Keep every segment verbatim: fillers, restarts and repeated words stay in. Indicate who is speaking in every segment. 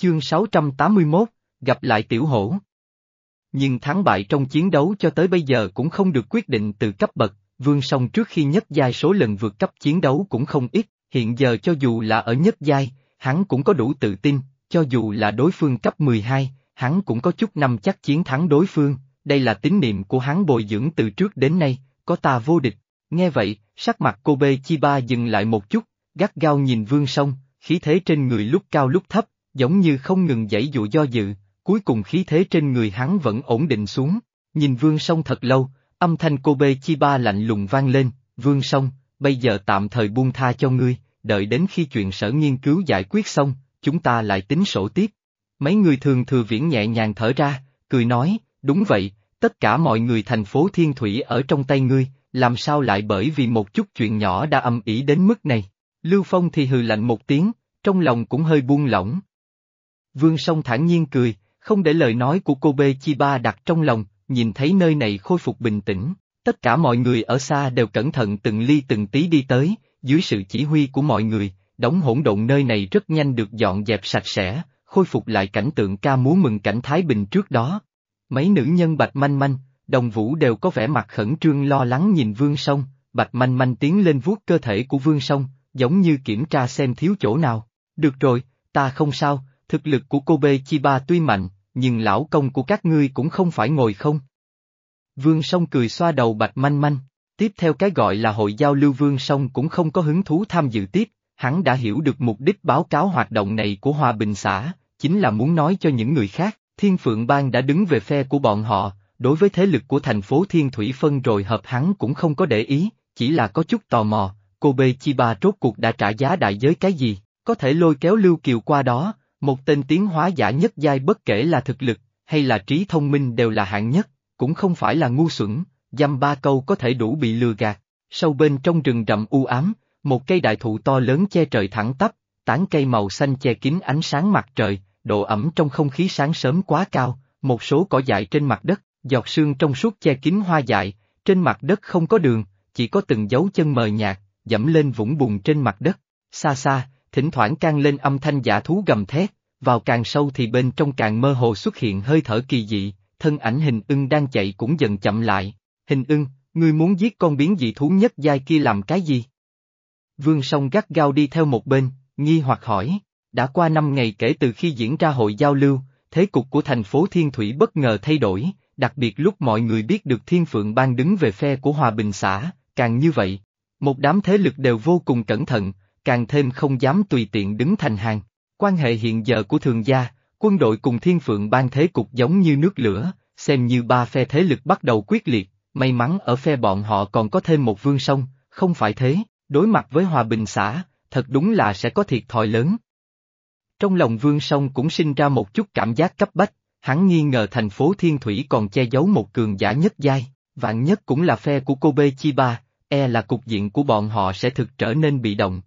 Speaker 1: Chương sáu trăm tám mươi mốt, gặp lại tiểu hổ. Nhưng thắng bại trong chiến đấu cho tới bây giờ cũng không được quyết định từ cấp bậc, Vương Song trước khi nhất giai số lần vượt cấp chiến đấu cũng không ít, hiện giờ cho dù là ở nhất giai, hắn cũng có đủ tự tin, cho dù là đối phương cấp mười hai, hắn cũng có chút năm chắc chiến thắng đối phương, đây là tín niệm của hắn bồi dưỡng từ trước đến nay, có ta vô địch. Nghe vậy, sắc mặt Kobe Chiba dừng lại một chút, gắt gao nhìn Vương Song, khí thế trên người lúc cao lúc thấp, giống như không ngừng giãy dụa do dự, cuối cùng khí thế trên người hắn vẫn ổn định xuống. Nhìn Vương Song thật lâu, âm thanh Kobe Chiba lạnh lùng vang lên, Vương Song, bây giờ tạm thời buông tha cho ngươi, đợi đến khi chuyện sở nghiên cứu giải quyết xong, chúng ta lại tính sổ tiếp. Mấy người Thường Thừa Viễn nhẹ nhàng thở ra, cười nói, đúng vậy, tất cả mọi người thành phố Thiên Thủy ở trong tay ngươi, làm sao lại bởi vì một chút chuyện nhỏ đã âm ỉ đến mức này. Lưu Phong thì hừ lạnh một tiếng, trong lòng cũng hơi buông lỏng. Vương Song thản nhiên cười, không để lời nói của Kobe Chiba đặt trong lòng, nhìn thấy nơi này khôi phục bình tĩnh, tất cả mọi người ở xa đều cẩn thận từng ly từng tí đi tới, dưới sự chỉ huy của mọi người, đống hỗn độn nơi này rất nhanh được dọn dẹp sạch sẽ, khôi phục lại cảnh tượng ca múa mừng cảnh thái bình trước đó. Mấy nữ nhân Bạch Manh Manh, Đồng Vũ đều có vẻ mặt khẩn trương lo lắng nhìn Vương Song, Bạch Manh Manh tiến lên vuốt cơ thể của Vương Song, giống như kiểm tra xem thiếu chỗ nào. Được rồi, ta không sao, thực lực của Kobe Chiba tuy mạnh, nhưng lão công của các ngươi cũng không phải ngồi không. Vương Song cười xoa đầu Bạch Manh Manh, tiếp theo cái gọi là hội giao lưu Vương Song cũng không có hứng thú tham dự tiếp, hắn đã hiểu được mục đích báo cáo hoạt động này của Hòa Bình xã, chính là muốn nói cho những người khác, Thiên Phượng Bang đã đứng về phe của bọn họ, đối với thế lực của thành phố Thiên Thủy phân rồi hợp hắn cũng không có để ý, chỉ là có chút tò mò, Kobe Chiba rốt cuộc đã trả giá đại giới cái gì, có thể lôi kéo Lưu Kiều qua đó, một tên tiến hóa giả nhất giai bất kể là thực lực, hay là trí thông minh đều là hạng nhất, cũng không phải là ngu xuẩn, dăm ba câu có thể đủ bị lừa gạt. Sâu bên trong rừng rậm u ám, một cây đại thụ to lớn che trời thẳng tắp, tán cây màu xanh che kín ánh sáng mặt trời, độ ẩm trong không khí sáng sớm quá cao, một số cỏ dại trên mặt đất, giọt sương trong suốt che kín hoa dại, trên mặt đất không có đường, chỉ có từng dấu chân mờ nhạt, dẫm lên vũng bùn trên mặt đất. Xa xa, thỉnh thoảng can lên âm thanh dã thú gầm thét, vào càng sâu thì bên trong càng mơ hồ xuất hiện hơi thở kỳ dị, thân ảnh Hình Ưng đang chạy cũng dần chậm lại. Hình Ưng, ngươi muốn giết con biến dị thú nhất giai kia làm cái gì? Vương Song gắt gao đi theo một bên, nghi hoặc hỏi. Đã qua năm ngày kể từ khi diễn ra hội giao lưu, thế cục của thành phố Thiên Thủy bất ngờ thay đổi, đặc biệt lúc mọi người biết được Thiên Phượng Bang đứng về phe của Hòa Bình xã, càng như vậy, một đám thế lực đều vô cùng cẩn thận, càng thêm không dám tùy tiện đứng thành hàng. Quan hệ hiện giờ của Thường gia, quân đội cùng Thiên Phượng Bang thế cục giống như nước lửa, xem như ba phe thế lực bắt đầu quyết liệt, may mắn ở phe bọn họ còn có thêm một Vương Song, không phải thế, đối mặt với Hòa Bình xã, thật đúng là sẽ có thiệt thòi lớn. Trong lòng Vương Song cũng sinh ra một chút cảm giác cấp bách, hắn nghi ngờ thành phố Thiên Thủy còn che giấu một cường giả nhất giai, vạn nhất cũng là phe của Kobe Chiba, e là cục diện của bọn họ sẽ thực trở nên bị động.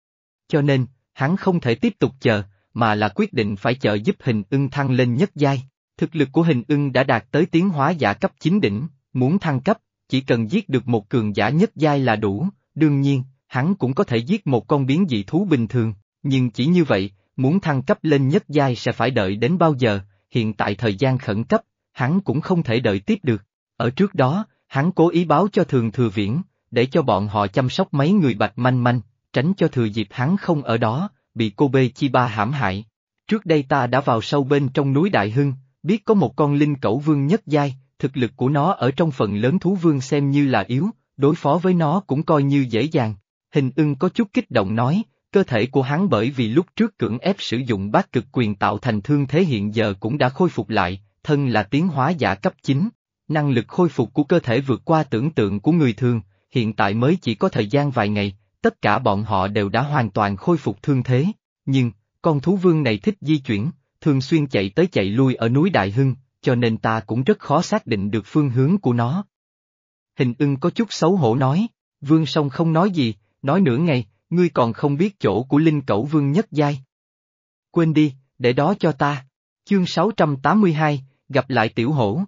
Speaker 1: Cho nên, hắn không thể tiếp tục chờ, mà là quyết định phải trợ giúp Hình Ưng thăng lên nhất giai. Thực lực của Hình Ưng đã đạt tới tiến hóa giả cấp chín đỉnh, muốn thăng cấp, chỉ cần giết được một cường giả nhất giai là đủ, đương nhiên, hắn cũng có thể giết một con biến dị thú bình thường, nhưng chỉ như vậy, muốn thăng cấp lên nhất giai sẽ phải đợi đến bao giờ, hiện tại thời gian khẩn cấp, hắn cũng không thể đợi tiếp được. Ở trước đó, hắn cố ý báo cho Thường Thừa Viễn, để cho bọn họ chăm sóc mấy người Bạch Manh Manh, tránh cho thừa dịp hắn không ở đó, bị Kobe Chiba hãm hại. Trước đây ta đã vào sâu bên trong núi Đại Hưng, biết có một con linh cẩu vương nhất giai, thực lực của nó ở trong phần lớn thú vương xem như là yếu, đối phó với nó cũng coi như dễ dàng. Hình Ưng có chút kích động nói, cơ thể của hắn bởi vì lúc trước cưỡng ép sử dụng bát cực quyền tạo thành thương thế hiện giờ cũng đã khôi phục lại, thân là tiến hóa giả cấp chín. Năng lực khôi phục của cơ thể vượt qua tưởng tượng của người thường, hiện tại mới chỉ có thời gian vài ngày, tất cả bọn họ đều đã hoàn toàn khôi phục thương thế, nhưng, con thú vương này thích di chuyển, thường xuyên chạy tới chạy lui ở núi Đại Hưng, cho nên ta cũng rất khó xác định được phương hướng của nó. Hình Ưng có chút xấu hổ nói, Vương Song không nói gì, nói nửa ngày, ngươi còn không biết chỗ của linh cẩu vương nhất giai. Quên đi, để đó cho ta. Chương sáu trăm tám mươi hai, gặp lại tiểu hổ.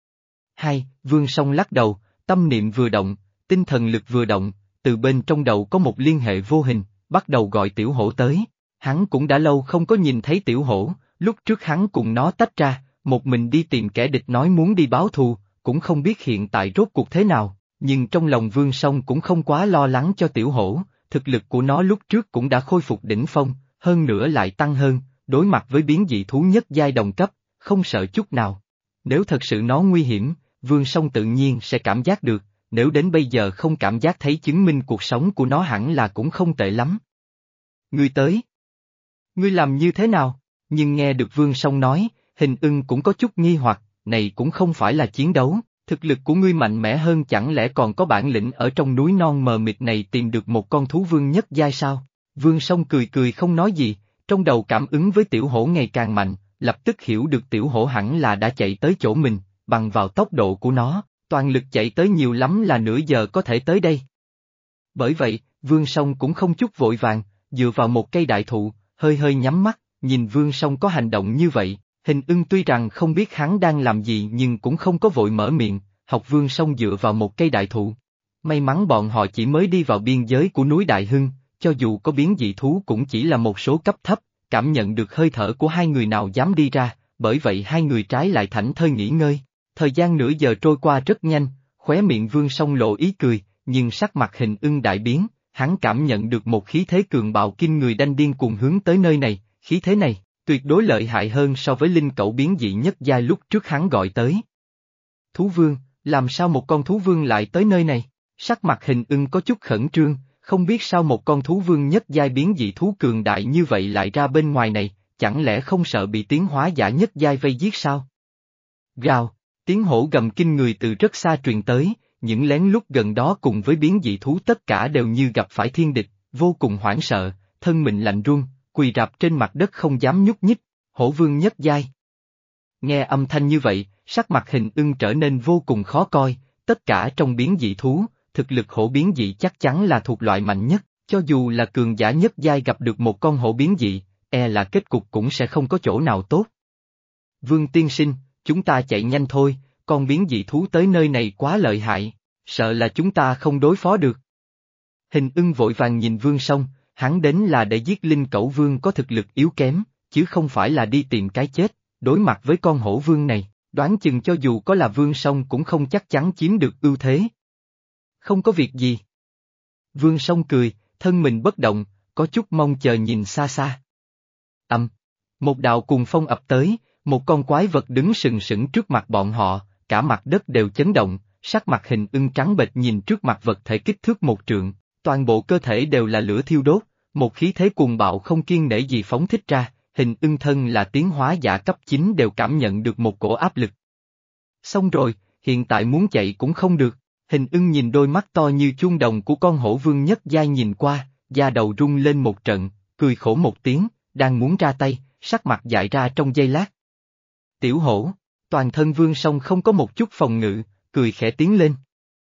Speaker 1: Hai, Vương Song lắc đầu, tâm niệm vừa động, tinh thần lực vừa động, từ bên trong đầu có một liên hệ vô hình, bắt đầu gọi tiểu hổ tới. Hắn cũng đã lâu không có nhìn thấy tiểu hổ, lúc trước hắn cùng nó tách ra, một mình đi tìm kẻ địch nói muốn đi báo thù, cũng không biết hiện tại rốt cuộc thế nào, nhưng trong lòng Vương Song cũng không quá lo lắng cho tiểu hổ, thực lực của nó lúc trước cũng đã khôi phục đỉnh phong, hơn nữa lại tăng hơn, đối mặt với biến dị thú nhất giai đồng cấp, không sợ chút nào. Nếu thật sự nó nguy hiểm, Vương Song tự nhiên sẽ cảm giác được, nếu đến bây giờ không cảm giác thấy chứng minh cuộc sống của nó hẳn là cũng không tệ lắm. Ngươi tới. Ngươi làm như thế nào? Nhưng nghe được Vương Song nói, Hình Ưng cũng có chút nghi hoặc, này cũng không phải là chiến đấu, thực lực của ngươi mạnh mẽ hơn chẳng lẽ còn có bản lĩnh ở trong núi non mờ mịt này tìm được một con thú vương nhất giai sao? Vương Song cười cười không nói gì, trong đầu cảm ứng với tiểu hổ ngày càng mạnh, lập tức hiểu được tiểu hổ hẳn là đã chạy tới chỗ mình, bằng vào tốc độ của nó, toàn lực chạy tới nhiều lắm là nửa giờ có thể tới đây. Bởi vậy, Vương Song cũng không chút vội vàng, dựa vào một cây đại thụ, hơi hơi nhắm mắt, nhìn Vương Song có hành động như vậy, Hình Ưng tuy rằng không biết hắn đang làm gì nhưng cũng không có vội mở miệng, học Vương Song dựa vào một cây đại thụ. May mắn bọn họ chỉ mới đi vào biên giới của núi Đại Hưng, cho dù có biến dị thú cũng chỉ là một số cấp thấp, cảm nhận được hơi thở của hai người nào dám đi ra, bởi vậy hai người trái lại thảnh thơi nghỉ ngơi. Thời gian nửa giờ trôi qua rất nhanh, khóe miệng Vương Song lộ ý cười, nhưng sắc mặt Hình Ưng đại biến, hắn cảm nhận được một khí thế cường bạo kinh người đanh điên cuồng hướng tới nơi này, khí thế này, tuyệt đối lợi hại hơn so với linh cẩu biến dị nhất giai lúc trước hắn gọi tới. Thú vương, làm sao một con thú vương lại tới nơi này? Sắc mặt Hình Ưng có chút khẩn trương, không biết sao một con thú vương nhất giai biến dị thú cường đại như vậy lại ra bên ngoài này, chẳng lẽ không sợ bị tiến hóa giả nhất giai vây giết sao? Gào, tiếng hổ gầm kinh người từ rất xa truyền tới, những lén lút gần đó cùng với biến dị thú tất cả đều như gặp phải thiên địch, vô cùng hoảng sợ, thân mình lạnh run, quỳ rạp trên mặt đất không dám nhúc nhích, hổ vương nhất giai. Nghe âm thanh như vậy, sắc mặt Hình Ưng trở nên vô cùng khó coi, tất cả trong biến dị thú, thực lực hổ biến dị chắc chắn là thuộc loại mạnh nhất, cho dù là cường giả nhất giai gặp được một con hổ biến dị, e là kết cục cũng sẽ không có chỗ nào tốt. Vương tiên sinh, chúng ta chạy nhanh thôi, con biến dị thú tới nơi này quá lợi hại, sợ là chúng ta không đối phó được. Hình Ưng vội vàng nhìn Vương Song, hắn đến là để giết linh cẩu vương có thực lực yếu kém, chứ không phải là đi tìm cái chết, đối mặt với con hổ vương này, đoán chừng cho dù có là Vương Song cũng không chắc chắn chiếm được ưu thế. Không có việc gì. Vương Song cười, thân mình bất động, có chút mong chờ nhìn xa xa. Âm. Một đạo cuồng phong ập tới, một con quái vật đứng sừng sững trước mặt bọn họ, cả mặt đất đều chấn động, sắc mặt Hình Ưng trắng bệch nhìn trước mặt vật thể kích thước một trượng, toàn bộ cơ thể đều là lửa thiêu đốt, một khí thế cuồng bạo không kiêng nể gì phóng thích ra, Hình Ưng thân là tiến hóa giả cấp chín đều cảm nhận được một cổ áp lực. Xong rồi, hiện tại muốn chạy cũng không được. Hình Ưng nhìn đôi mắt to như chuông đồng của con hổ vương nhất giai nhìn qua, da đầu rung lên một trận, cười khổ một tiếng, đang muốn ra tay, sắc mặt dại ra trong giây lát. Tiểu hổ, toàn thân Vương Song không có một chút phòng ngự, cười khẽ tiến lên.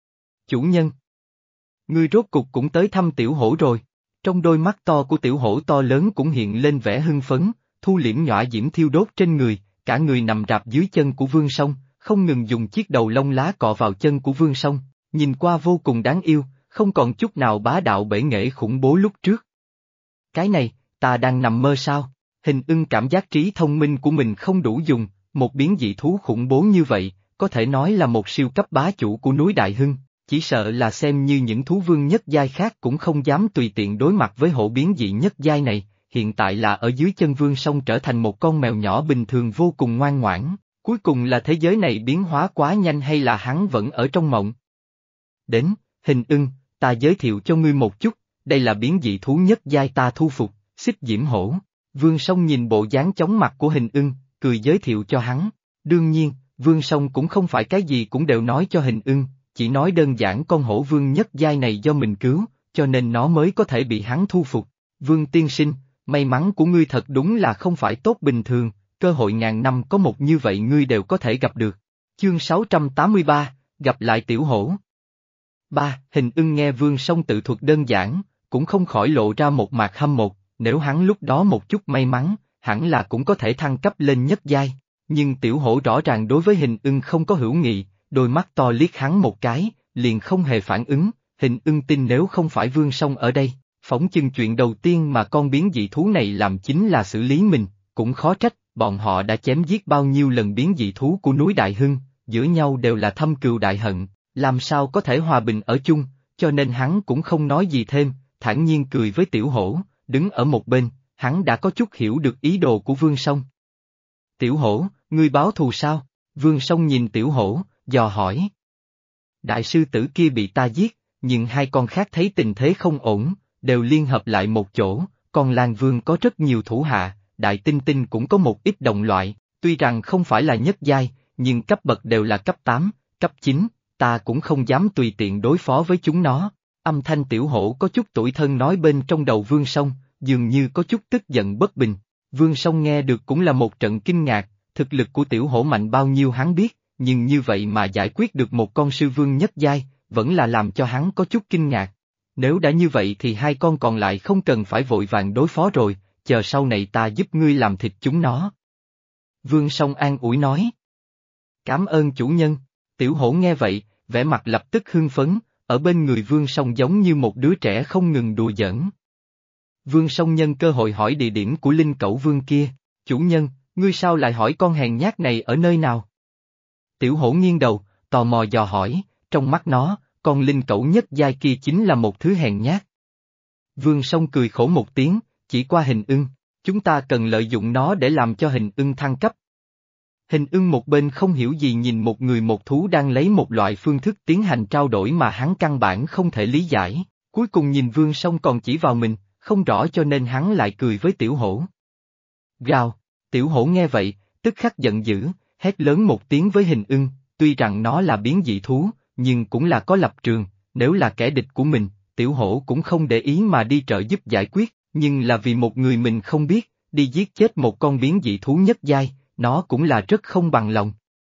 Speaker 1: Chủ nhân, ngươi rốt cục cũng tới thăm tiểu hổ rồi, trong đôi mắt to của tiểu hổ to lớn cũng hiện lên vẻ hưng phấn, thu liễm nhõa diễm thiêu đốt trên người, cả người nằm rạp dưới chân của Vương Song, không ngừng dùng chiếc đầu lông lá cọ vào chân của Vương Song. Nhìn qua vô cùng đáng yêu, không còn chút nào bá đạo bể nghệ khủng bố lúc trước. Cái này, ta đang nằm mơ sao? Hình Ưng cảm giác trí thông minh của mình không đủ dùng, một biến dị thú khủng bố như vậy, có thể nói là một siêu cấp bá chủ của núi Đại Hưng, chỉ sợ là xem như những thú vương nhất giai khác cũng không dám tùy tiện đối mặt với hổ biến dị nhất giai này, hiện tại là ở dưới chân Vương Song trở thành một con mèo nhỏ bình thường vô cùng ngoan ngoãn, cuối cùng là thế giới này biến hóa quá nhanh hay là hắn vẫn ở trong mộng? Đến, Hình Ưng, ta giới thiệu cho ngươi một chút, đây là biến dị thú nhất giai ta thu phục, xích diễm hổ. Vương Song nhìn bộ dáng chóng mặt của Hình Ưng, cười giới thiệu cho hắn. Đương nhiên, Vương Song cũng không phải cái gì cũng đều nói cho Hình Ưng, chỉ nói đơn giản con hổ vương nhất giai này do mình cứu, cho nên nó mới có thể bị hắn thu phục. Vương tiên sinh, may mắn của ngươi thật đúng là không phải tốt bình thường, cơ hội ngàn năm có một như vậy ngươi đều có thể gặp được. Chương sáu trăm tám mươi ba, gặp lại tiểu hổ. Ba, Hình Ưng nghe Vương Song tự thuật đơn giản, cũng không khỏi lộ ra một mạc hâm mộ, nếu hắn lúc đó một chút may mắn, hẳn là cũng có thể thăng cấp lên nhất giai, nhưng tiểu hổ rõ ràng đối với Hình Ưng không có hữu nghị, đôi mắt to liếc hắn một cái, liền không hề phản ứng, Hình Ưng tin nếu không phải Vương Song ở đây, phỏng chừng chuyện đầu tiên mà con biến dị thú này làm chính là xử lý mình, cũng khó trách, bọn họ đã chém giết bao nhiêu lần biến dị thú của núi Đại Hưng, giữa nhau đều là thâm cừu đại hận, làm sao có thể hòa bình ở chung, cho nên hắn cũng không nói gì thêm, thản nhiên cười với Tiểu Hổ, đứng ở một bên, hắn đã có chút hiểu được ý đồ của Vương Song. Tiểu Hổ, ngươi báo thù sao? Vương Song nhìn Tiểu Hổ, dò hỏi. Đại sư tử kia bị ta giết, nhưng hai con khác thấy tình thế không ổn, đều liên hợp lại một chỗ, còn Lan Vương có rất nhiều thủ hạ, Đại Tinh Tinh cũng có một ít đồng loại, tuy rằng không phải là nhất giai, nhưng cấp bậc đều là cấp tám, cấp chín, ta cũng không dám tùy tiện đối phó với chúng nó. Âm thanh Tiểu Hổ có chút tủi thân nói bên trong đầu Vương Song, dường như có chút tức giận bất bình. Vương Song nghe được cũng là một trận kinh ngạc, thực lực của Tiểu Hổ mạnh bao nhiêu hắn biết, nhưng như vậy mà giải quyết được một con sư vương nhất giai, vẫn là làm cho hắn có chút kinh ngạc. Nếu đã như vậy thì hai con còn lại không cần phải vội vàng đối phó rồi, chờ sau này ta giúp ngươi làm thịt chúng nó. Vương Song an ủi nói. Cảm ơn chủ nhân. Tiểu Hổ nghe vậy, vẻ mặt lập tức hưng phấn, ở bên người Vương Song giống như một đứa trẻ không ngừng đùa giỡn. Vương Song nhân cơ hội hỏi địa điểm của Linh Cẩu Vương kia, chủ nhân, ngươi sao lại hỏi con hèn nhát này ở nơi nào? Tiểu Hổ nghiêng đầu, tò mò dò hỏi, trong mắt nó, con Linh Cẩu nhất giai kia chính là một thứ hèn nhát. Vương Song cười khổ một tiếng, chỉ qua hình ưng, chúng ta cần lợi dụng nó để làm cho hình ưng thăng cấp. Hình ưng một bên không hiểu gì nhìn một người một thú đang lấy một loại phương thức tiến hành trao đổi mà hắn căn bản không thể lý giải, cuối cùng nhìn Vương Song còn chỉ vào mình, không rõ cho nên hắn lại cười với Tiểu Hổ. Gào, Tiểu Hổ nghe vậy, tức khắc giận dữ, hét lớn một tiếng với hình ưng, tuy rằng nó là biến dị thú, nhưng cũng là có lập trường, nếu là kẻ địch của mình, Tiểu Hổ cũng không để ý mà đi trợ giúp giải quyết, nhưng là vì một người mình không biết, đi giết chết một con biến dị thú nhất giai, nó cũng là rất không bằng lòng.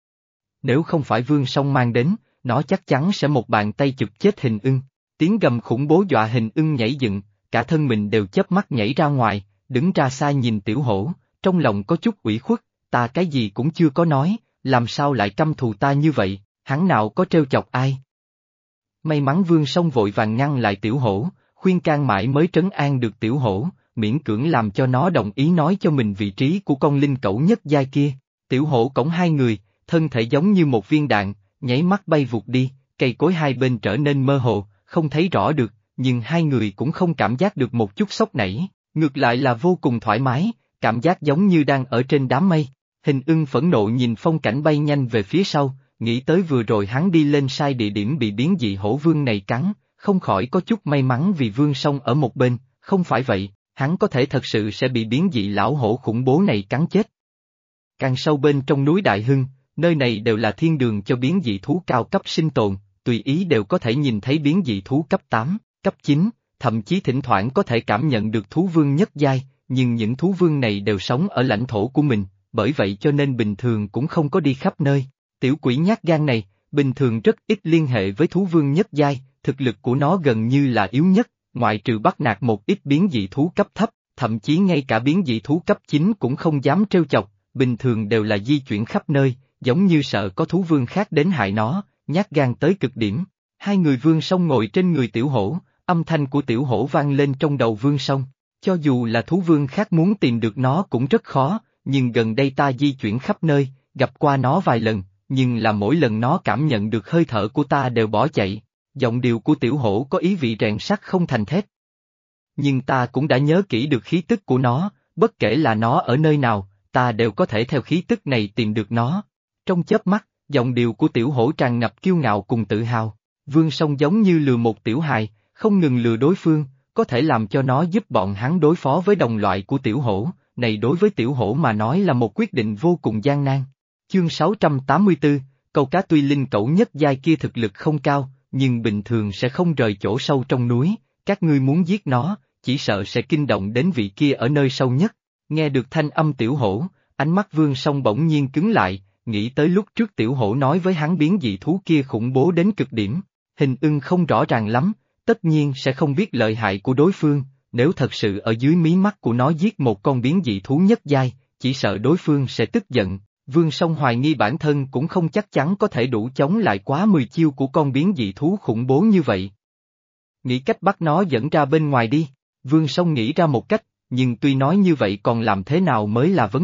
Speaker 1: Nếu không phải Vương Song mang đến, nó chắc chắn sẽ một bàn tay chụp chết hình ưng. Tiếng gầm khủng bố dọa hình ưng nhảy dựng, cả thân mình đều chớp mắt nhảy ra ngoài, đứng ra xa nhìn Tiểu Hổ, trong lòng có chút ủy khuất, ta cái gì cũng chưa có nói, làm sao lại căm thù ta như vậy, hắn nào có trêu chọc ai. May mắn Vương Song vội vàng ngăn lại Tiểu Hổ, khuyên can mãi mới trấn an được Tiểu Hổ, miễn cưỡng làm cho nó đồng ý nói cho mình vị trí của con Linh Cẩu nhất giai kia. Tiểu Hổ cõng hai người, thân thể giống như một viên đạn, nháy mắt bay vụt đi, cây cối hai bên trở nên mơ hồ, không thấy rõ được, nhưng hai người cũng không cảm giác được một chút sốc nảy, ngược lại là vô cùng thoải mái, cảm giác giống như đang ở trên đám mây. Hình ưng phẫn nộ nhìn phong cảnh bay nhanh về phía sau, nghĩ tới vừa rồi hắn đi lên sai địa điểm bị biến dị hổ vương này cắn, không khỏi có chút may mắn vì Vương Song ở một bên, không phải vậy, hắn có thể thật sự sẽ bị biến dị lão hổ khủng bố này cắn chết. Càng sâu bên trong núi Đại Hưng, nơi này đều là thiên đường cho biến dị thú cao cấp sinh tồn, tùy ý đều có thể nhìn thấy biến dị thú cấp tám, cấp chín, thậm chí thỉnh thoảng có thể cảm nhận được thú vương nhất giai, nhưng những thú vương này đều sống ở lãnh thổ của mình, bởi vậy cho nên bình thường cũng không có đi khắp nơi. Tiểu quỷ nhát gan này, bình thường rất ít liên hệ với thú vương nhất giai, thực lực của nó gần như là yếu nhất, ngoại trừ bắt nạt một ít biến dị thú cấp thấp, thậm chí ngay cả biến dị thú cấp chín cũng không dám trêu chọc, bình thường đều là di chuyển khắp nơi, giống như sợ có thú vương khác đến hại nó, nhát gan tới cực điểm. Hai người Vương Song ngồi trên người Tiểu Hổ, âm thanh của Tiểu Hổ vang lên trong đầu Vương Song, cho dù là thú vương khác muốn tìm được nó cũng rất khó, nhưng gần đây ta di chuyển khắp nơi, gặp qua nó vài lần, nhưng là mỗi lần nó cảm nhận được hơi thở của ta đều bỏ chạy. Giọng điệu của Tiểu Hổ có ý vị rèn sắt không thành thép. Nhưng ta cũng đã nhớ kỹ được khí tức của nó, bất kể là nó ở nơi nào, ta đều có thể theo khí tức này tìm được nó. Trong chớp mắt, giọng điệu của Tiểu Hổ tràn ngập kiêu ngạo cùng tự hào. Vương Song giống như lừa một tiểu hài, không ngừng lừa đối phương, có thể làm cho nó giúp bọn hắn đối phó với đồng loại của Tiểu Hổ, này đối với Tiểu Hổ mà nói là một quyết định vô cùng gian nan. Chương sáu trăm tám mươi tư, câu cá tuy Linh Cẩu nhất giai kia thực lực không cao, nhưng bình thường sẽ không rời chỗ sâu trong núi, các ngươi muốn giết nó, chỉ sợ sẽ kinh động đến vị kia ở nơi sâu nhất. Nghe được thanh âm Tiểu Hổ, ánh mắt Vương Song bỗng nhiên cứng lại, nghĩ tới lúc trước Tiểu Hổ nói với hắn biến dị thú kia khủng bố đến cực điểm. Hình ưng không rõ ràng lắm, tất nhiên sẽ không biết lợi hại của đối phương, nếu thật sự ở dưới mí mắt của nó giết một con biến dị thú nhất giai, chỉ sợ đối phương sẽ tức giận. Vương Song hoài nghi bản thân cũng không chắc chắn có thể đủ chống lại quá mười chiêu của con biến dị thú khủng bố như vậy. Nghĩ cách bắt nó dẫn ra bên ngoài đi, Vương Song nghĩ ra một cách, nhưng tuy nói như vậy còn làm thế nào mới là vấn đề,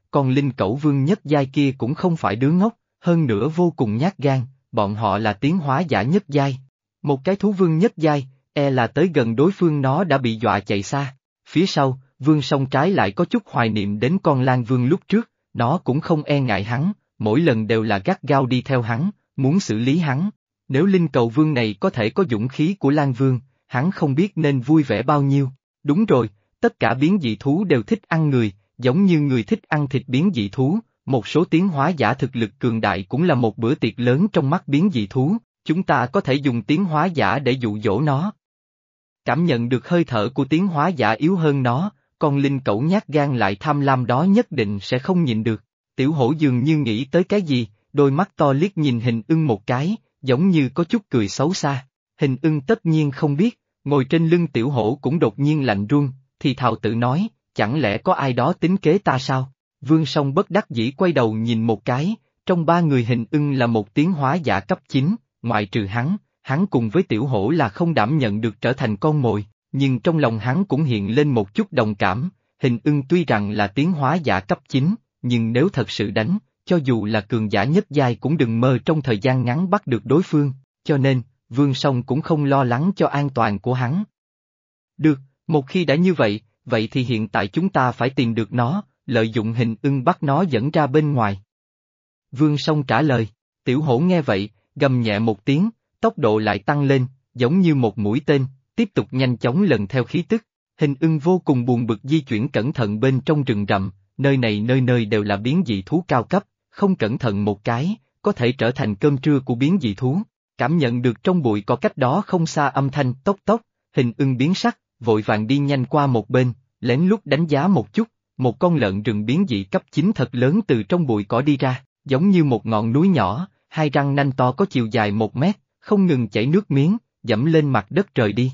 Speaker 1: con linh cẩu vương nhất giai kia cũng không phải đứa ngốc, hơn nữa vô cùng nhát gan, bọn họ là tiến hóa giả nhất giai. Một cái thú vương nhất giai, e là tới gần đối phương nó đã bị dọa chạy xa. Phía sau, Vương Song trái lại có chút hoài niệm đến con Lang Vương lúc trước, nó cũng không e ngại hắn, mỗi lần đều là gắt gao đi theo hắn, muốn xử lý hắn. Nếu linh cầu vương này có thể có dũng khí của Lang Vương, hắn không biết nên vui vẻ bao nhiêu. Đúng rồi, tất cả biến dị thú đều thích ăn người, giống như người thích ăn thịt biến dị thú, một số tiến hóa giả thực lực cường đại cũng là một bữa tiệc lớn trong mắt biến dị thú, chúng ta có thể dùng tiến hóa giả để dụ dỗ nó. Cảm nhận được hơi thở của tiến hóa giả yếu hơn nó, con linh cẩu nhát gan lại tham lam đó nhất định sẽ không nhịn được. Tiểu hổ dường như nghĩ tới cái gì, đôi mắt to liếc nhìn hình ưng một cái, giống như có chút cười xấu xa. Hình ưng tất nhiên không biết, ngồi trên lưng tiểu hổ cũng đột nhiên lạnh run, thì thào tự nói, chẳng lẽ có ai đó tính kế ta sao? Vương Song bất đắc dĩ quay đầu nhìn một cái, trong ba người hình ưng là một tiến hóa giả cấp chín, ngoại trừ hắn, hắn cùng với tiểu hổ là không đảm nhận được trở thành con mồi, nhưng trong lòng hắn cũng hiện lên một chút đồng cảm, hình ưng tuy rằng là tiến hóa giả cấp chín, nhưng nếu thật sự đánh, cho dù là cường giả nhất giai cũng đừng mơ trong thời gian ngắn bắt được đối phương, cho nên, Vương Song cũng không lo lắng cho an toàn của hắn. Được, một khi đã như vậy, vậy thì hiện tại chúng ta phải tìm được nó, lợi dụng hình ưng bắt nó dẫn ra bên ngoài. Vương Song trả lời, tiểu hổ nghe vậy, gầm nhẹ một tiếng, tốc độ lại tăng lên, giống như một mũi tên, tiếp tục nhanh chóng lần theo khí tức. Hình ưng vô cùng buồn bực di chuyển cẩn thận bên trong rừng rậm, nơi này nơi nơi đều là biến dị thú cao cấp, không cẩn thận một cái, có thể trở thành cơm trưa của biến dị thú. Cảm nhận được trong bụi có cách đó không xa âm thanh tốc tốc, hình ưng biến sắc, vội vàng đi nhanh qua một bên, lén lút đánh giá một chút, một con lợn rừng biến dị cấp chín thật lớn từ trong bụi cỏ đi ra, giống như một ngọn núi nhỏ, hai răng nanh to có chiều dài một mét, không ngừng chảy nước miếng, dẫm lên mặt đất rời đi.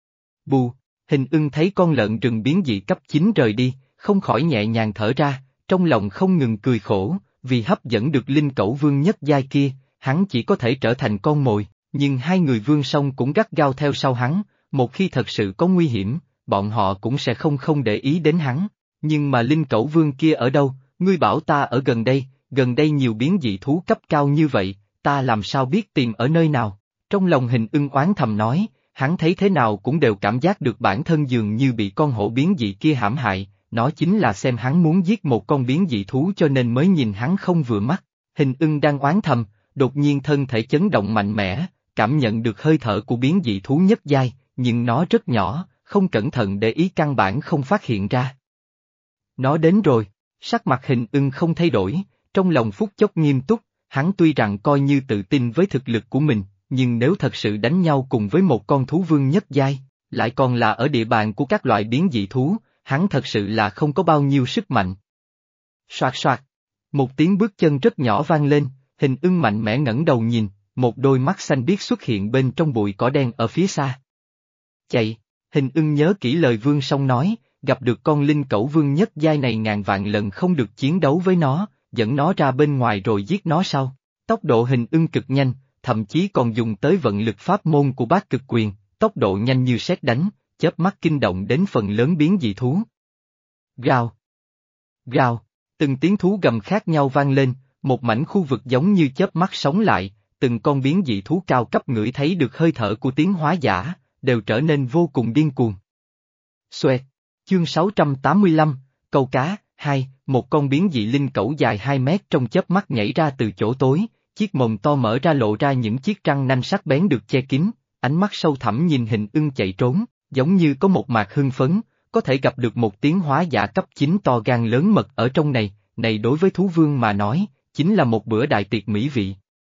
Speaker 1: Bù, hình ưng thấy con lợn rừng biến dị cấp chín rời đi, không khỏi nhẹ nhàng thở ra, trong lòng không ngừng cười khổ, vì hấp dẫn được linh cẩu vương nhất giai kia, hắn chỉ có thể trở thành con mồi, nhưng hai người Vương Song cũng gắt gao theo sau hắn, một khi thật sự có nguy hiểm, bọn họ cũng sẽ không không để ý đến hắn. Nhưng mà linh cẩu vương kia ở đâu, ngươi bảo ta ở gần đây, gần đây nhiều biến dị thú cấp cao như vậy, ta làm sao biết tìm ở nơi nào? Trong lòng hình ưng oán thầm nói, hắn thấy thế nào cũng đều cảm giác được bản thân dường như bị con hổ biến dị kia hãm hại, nó chính là xem hắn muốn giết một con biến dị thú cho nên mới nhìn hắn không vừa mắt. Hình ưng đang oán thầm, đột nhiên thân thể chấn động mạnh mẽ, cảm nhận được hơi thở của biến dị thú nhất giai, nhưng nó rất nhỏ, không cẩn thận để ý căn bản không phát hiện ra. Nó đến rồi, sắc mặt hình ưng không thay đổi, trong lòng phút chốc nghiêm túc, hắn tuy rằng coi như tự tin với thực lực của mình, nhưng nếu thật sự đánh nhau cùng với một con thú vương nhất giai, lại còn là ở địa bàn của các loại biến dị thú, hắn thật sự là không có bao nhiêu sức mạnh. Soạt soạt, một tiếng bước chân rất nhỏ vang lên, hình ưng mạnh mẽ ngẩng đầu nhìn, một đôi mắt xanh biếc xuất hiện bên trong bụi cỏ đen ở phía xa. Chạy, hình ưng nhớ kỹ lời Vương Song nói, gặp được con linh cẩu vương nhất giai này ngàn vạn lần không được chiến đấu với nó, dẫn nó ra bên ngoài rồi giết nó sau. Tốc độ hình ưng cực nhanh, thậm chí còn dùng tới vận lực pháp môn của bát cực quyền, tốc độ nhanh như sét đánh, chớp mắt kinh động đến phần lớn biến dị thú. Gào! Gào! Từng tiếng thú gầm khác nhau vang lên, một mảnh khu vực giống như chớp mắt sống lại, từng con biến dị thú cao cấp ngửi thấy được hơi thở của tiến hóa giả, đều trở nên vô cùng điên cuồng. Xoẹt! Chương sáu trăm tám mươi lăm, câu cá, hai, một con biến dị linh cẩu dài hai mét trong chớp mắt nhảy ra từ chỗ tối, chiếc mồm to mở ra lộ ra những chiếc răng nanh sắc bén được che kín, ánh mắt sâu thẳm nhìn hình ưng chạy trốn, giống như có một mạc hưng phấn, có thể gặp được một tiến hóa giả cấp chín to gan lớn mật ở trong này, này đối với thú vương mà nói, chính là một bữa đại tiệc mỹ vị.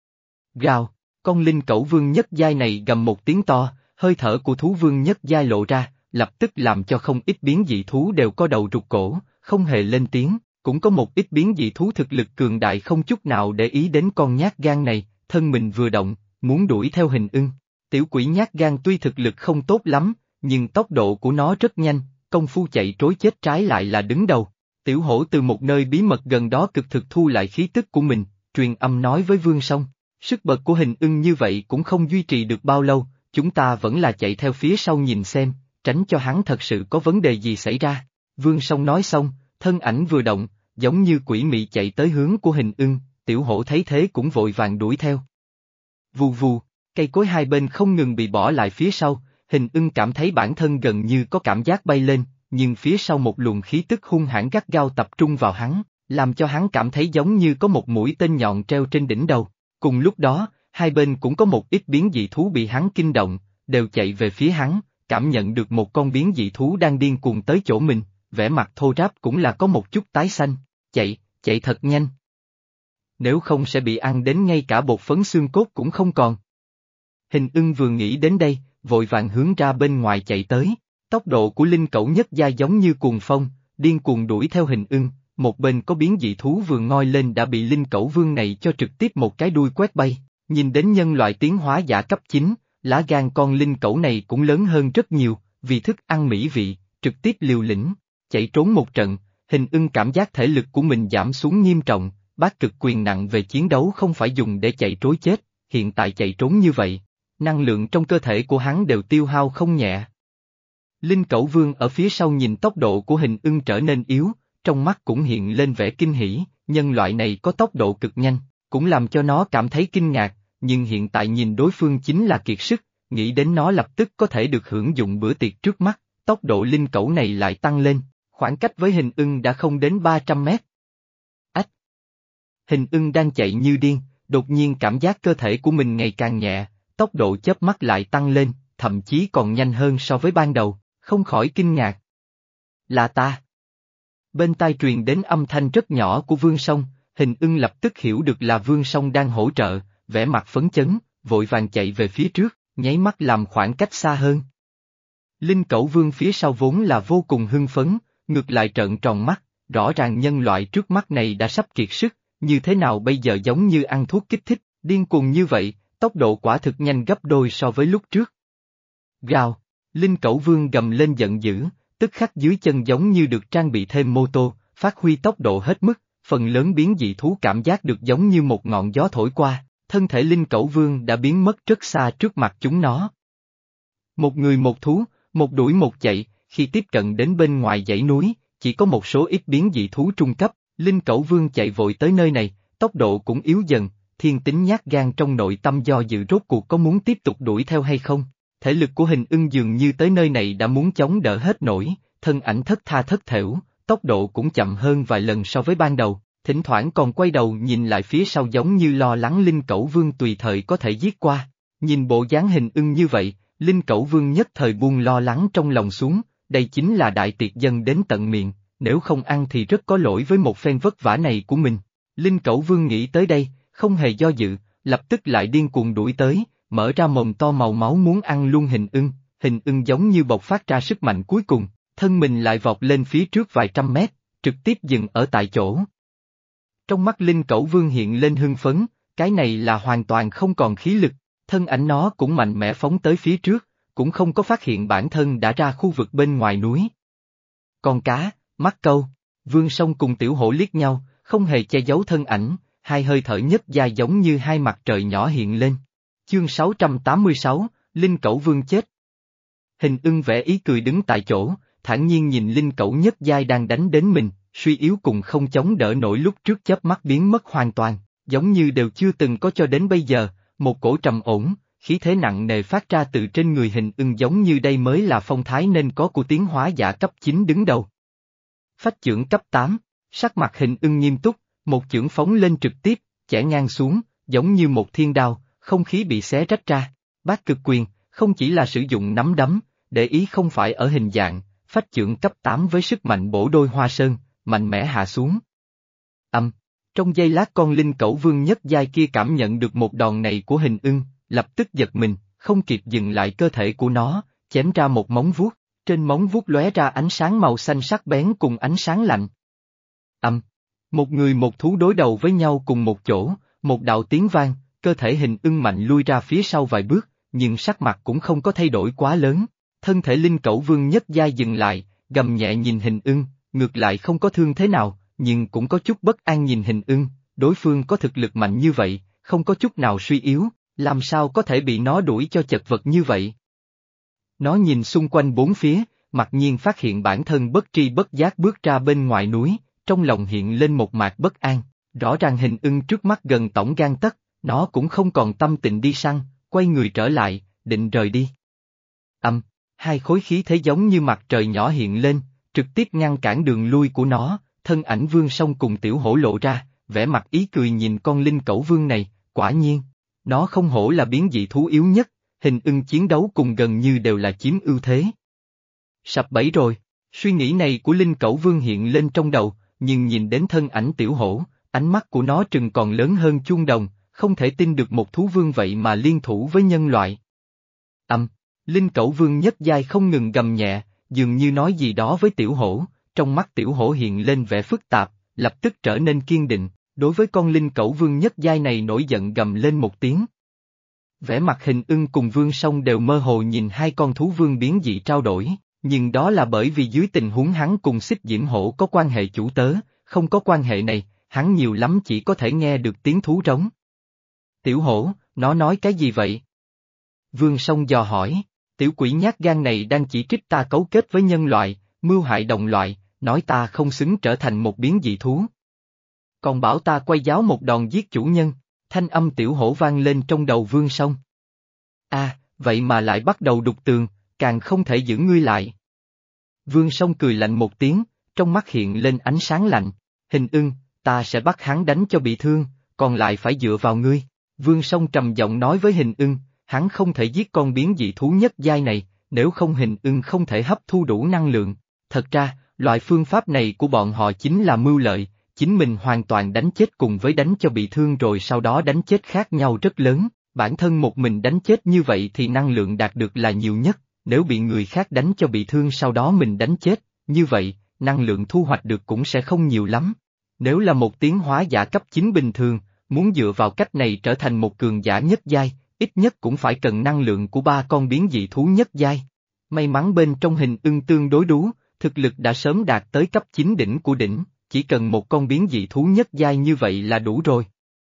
Speaker 1: Gào, con linh cẩu vương nhất giai này gầm một tiếng to, hơi thở của thú vương nhất giai lộ ra, lập tức làm cho không ít biến dị thú đều co đầu rụt cổ, không hề lên tiếng, cũng có một ít biến dị thú thực lực cường đại không chút nào để ý đến con nhát gan này, thân mình vừa động, muốn đuổi theo hình ưng. Tiểu quỷ nhát gan tuy thực lực không tốt lắm, nhưng tốc độ của nó rất nhanh, công phu chạy trối chết trái lại là đứng đầu. Tiểu hổ từ một nơi bí mật gần đó cực thực thu lại khí tức của mình, truyền âm nói với Vương Song, sức bật của hình ưng như vậy cũng không duy trì được bao lâu, chúng ta vẫn là chạy theo phía sau nhìn xem, tránh cho hắn thật sự có vấn đề gì xảy ra. Vương Song nói xong, thân ảnh vừa động, giống như quỷ mị chạy tới hướng của hình ưng, tiểu hổ thấy thế cũng vội vàng đuổi theo. Vù vù, cây cối hai bên không ngừng bị bỏ lại phía sau, hình ưng cảm thấy bản thân gần như có cảm giác bay lên, nhưng phía sau một luồng khí tức hung hãn gắt gao tập trung vào hắn, làm cho hắn cảm thấy giống như có một mũi tên nhọn treo trên đỉnh đầu. Cùng lúc đó, hai bên cũng có một ít biến dị thú bị hắn kinh động, đều chạy về phía hắn, cảm nhận được một con biến dị thú đang điên cuồng tới chỗ mình, vẻ mặt thô ráp cũng là có một chút tái xanh, chạy, chạy thật nhanh. Nếu không sẽ bị ăn đến ngay cả bột phấn xương cốt cũng không còn. Hình ưng vừa nghĩ đến đây, vội vàng hướng ra bên ngoài chạy tới, tốc độ của linh cẩu nhất giai giống như cuồng phong, điên cuồng đuổi theo hình ưng, một bên có biến dị thú vừa ngoi lên đã bị linh cẩu vương này cho trực tiếp một cái đuôi quét bay, nhìn đến nhân loại tiến hóa giả cấp chín, lá gan con linh cẩu này cũng lớn hơn rất nhiều, vì thức ăn mỹ vị, trực tiếp liều lĩnh, chạy trốn một trận, hình ưng cảm giác thể lực của mình giảm xuống nghiêm trọng, bát cực quyền nặng về chiến đấu không phải dùng để chạy trối chết, hiện tại chạy trốn như vậy, năng lượng trong cơ thể của hắn đều tiêu hao không nhẹ. Linh cẩu vương ở phía sau nhìn tốc độ của hình ưng trở nên yếu, trong mắt cũng hiện lên vẻ kinh hỉ, nhân loại này có tốc độ cực nhanh, cũng làm cho nó cảm thấy kinh ngạc, nhưng hiện tại nhìn đối phương chính là kiệt sức, nghĩ đến nó lập tức có thể được hưởng dụng bữa tiệc trước mắt, tốc độ linh cẩu này lại tăng lên, khoảng cách với hình ưng đã không đến ba trăm mét. Ách! Hình ưng đang chạy như điên, đột nhiên cảm giác cơ thể của mình ngày càng nhẹ, tốc độ chớp mắt lại tăng lên, thậm chí còn nhanh hơn so với ban đầu, không khỏi kinh ngạc. Là ta! Bên tai truyền đến âm thanh rất nhỏ của Vương Song, hình ưng lập tức hiểu được là Vương Song đang hỗ trợ, vẻ mặt phấn chấn, vội vàng chạy về phía trước, nháy mắt làm khoảng cách xa hơn. Linh cẩu vương phía sau vốn là vô cùng hưng phấn, ngược lại trợn tròn mắt, rõ ràng nhân loại trước mắt này đã sắp kiệt sức, như thế nào bây giờ giống như ăn thuốc kích thích, điên cuồng như vậy, tốc độ quả thực nhanh gấp đôi so với lúc trước. Gào, Linh cẩu vương gầm lên giận dữ, tức khắc dưới chân giống như được trang bị thêm mô tô, phát huy tốc độ hết mức, phần lớn biến dị thú cảm giác được giống như một ngọn gió thổi qua, thân thể linh cẩu vương đã biến mất rất xa trước mặt chúng nó. Một người một thú, một đuổi một chạy, khi tiếp cận đến bên ngoài dãy núi, chỉ có một số ít biến dị thú trung cấp, linh cẩu vương chạy vội tới nơi này, tốc độ cũng yếu dần, thiên tính nhát gan trong nội tâm do dự rốt cuộc có muốn tiếp tục đuổi theo hay không. Thể lực của hình ưng dường như tới nơi này đã muốn chống đỡ hết nổi, thân ảnh thất tha thất thểu, tốc độ cũng chậm hơn vài lần so với ban đầu, thỉnh thoảng còn quay đầu nhìn lại phía sau giống như lo lắng linh cẩu vương tùy thời có thể giết qua. Nhìn bộ dáng hình ưng như vậy, linh cẩu vương nhất thời buông lo lắng trong lòng xuống, đây chính là đại tiệc dân đến tận miệng, nếu không ăn thì rất có lỗi với một phen vất vả này của mình. Linh cẩu vương nghĩ tới đây, không hề do dự, lập tức lại điên cuồng đuổi tới, mở ra mồm to màu máu muốn ăn luôn hình ưng, hình ưng giống như bộc phát ra sức mạnh cuối cùng, thân mình lại vọt lên phía trước vài trăm mét, trực tiếp dừng ở tại chỗ. Trong mắt linh cẩu vương hiện lên hưng phấn, cái này là hoàn toàn không còn khí lực, thân ảnh nó cũng mạnh mẽ phóng tới phía trước, cũng không có phát hiện bản thân đã ra khu vực bên ngoài núi. Con cá, mắc câu, Vương Song cùng tiểu hổ liếc nhau, không hề che giấu thân ảnh, hai hơi thở nhất dài giống như hai mặt trời nhỏ hiện lên. Chương sáu trăm tám mươi sáu, Linh cẩu vương chết. Hình ưng vẽ ý cười đứng tại chỗ, thản nhiên nhìn linh cẩu nhất giai đang đánh đến mình, suy yếu cùng không chống đỡ nổi lúc trước chớp mắt biến mất hoàn toàn, giống như đều chưa từng có cho đến bây giờ, một cổ trầm ổn, khí thế nặng nề phát ra từ trên người hình ưng giống như đây mới là phong thái nên có của tiến hóa giả cấp chín đứng đầu. Phách chưởng cấp tám, sắc mặt hình ưng nghiêm túc, một chưởng phóng lên trực tiếp, chẻ ngang xuống, giống như một thiên đao. Không khí bị xé rách ra, bát cực quyền, không chỉ là sử dụng nắm đấm, để ý không phải ở hình dạng, phách chưởng cấp tám với sức mạnh bổ đôi hoa sơn, mạnh mẽ hạ xuống. Âm, trong giây lát con linh cẩu vương nhất giai kia cảm nhận được một đòn này của hình ưng, lập tức giật mình, không kịp dừng lại cơ thể của nó, chém ra một móng vuốt, trên móng vuốt lóe ra ánh sáng màu xanh sắc bén cùng ánh sáng lạnh. Âm, một người một thú đối đầu với nhau cùng một chỗ, một đạo tiếng vang. Cơ thể hình ưng mạnh lui ra phía sau vài bước, nhưng sắc mặt cũng không có thay đổi quá lớn. Thân thể linh cẩu vương nhất giai dừng lại, gầm nhẹ nhìn hình ưng, ngược lại không có thương thế nào, nhưng cũng có chút bất an nhìn hình ưng, đối phương có thực lực mạnh như vậy, không có chút nào suy yếu, làm sao có thể bị nó đuổi cho chật vật như vậy. Nó nhìn xung quanh bốn phía, mặc nhiên phát hiện bản thân bất tri bất giác bước ra bên ngoài núi, trong lòng hiện lên một mạt bất an, rõ ràng hình ưng trước mắt gần tổng gan tấc, nó cũng không còn tâm tình đi săn, quay người trở lại, định rời đi. Âm, hai khối khí thế giống như mặt trời nhỏ hiện lên, trực tiếp ngăn cản đường lui của nó, thân ảnh Vương Song cùng Tiểu Hổ lộ ra, vẻ mặt ý cười nhìn con linh cẩu vương này, quả nhiên, nó không hổ là biến dị thú yếu nhất, hình ưng chiến đấu cùng gần như đều là chiếm ưu thế. Sập bẫy rồi, suy nghĩ này của linh cẩu vương hiện lên trong đầu, nhưng nhìn đến thân ảnh Tiểu Hổ, ánh mắt của nó trừng còn lớn hơn chuông đồng, không thể tin được một thú vương vậy mà liên thủ với nhân loại. Âm, linh cẩu vương nhất giai không ngừng gầm nhẹ, dường như nói gì đó với Tiểu Hổ, trong mắt Tiểu Hổ hiện lên vẻ phức tạp, lập tức trở nên kiên định, đối với con linh cẩu vương nhất giai này nổi giận gầm lên một tiếng. Vẻ mặt hình ưng cùng Vương Song đều mơ hồ nhìn hai con thú vương biến dị trao đổi, nhưng đó là bởi vì dưới tình huống hắn cùng Xích Diễm Hổ có quan hệ chủ tớ, không có quan hệ này, hắn nhiều lắm chỉ có thể nghe được tiếng thú rống. Tiểu Hổ, nó nói cái gì vậy? Vương Song dò hỏi, tiểu quỷ nhát gan này đang chỉ trích ta cấu kết với nhân loại, mưu hại đồng loại, nói ta không xứng trở thành một biến dị thú. Còn bảo ta quay giáo một đòn giết chủ nhân, thanh âm Tiểu Hổ vang lên trong đầu Vương Song. A, à, vậy mà lại bắt đầu đục tường, càng không thể giữ ngươi lại. Vương Song cười lạnh một tiếng, trong mắt hiện lên ánh sáng lạnh, hình ưng, ta sẽ bắt hắn đánh cho bị thương, còn lại phải dựa vào ngươi. Vương Song trầm giọng nói với hình ưng, hắn không thể giết con biến dị thú nhất giai này, nếu không hình ưng không thể hấp thu đủ năng lượng. Thật ra, loại phương pháp này của bọn họ chính là mưu lợi, chính mình hoàn toàn đánh chết cùng với đánh cho bị thương rồi sau đó đánh chết khác nhau rất lớn, bản thân một mình đánh chết như vậy thì năng lượng đạt được là nhiều nhất, nếu bị người khác đánh cho bị thương sau đó mình đánh chết, như vậy, năng lượng thu hoạch được cũng sẽ không nhiều lắm. Nếu là một tiến hóa giả cấp chín bình thường, muốn dựa vào cách này trở thành một cường giả nhất giai, ít nhất cũng phải cần năng lượng của ba con biến dị thú nhất giai. May mắn bên trong hình ưng tương đối đú, thực lực đã sớm đạt tới cấp chín đỉnh của đỉnh, chỉ cần một con biến dị thú nhất giai như vậy là đủ rồi.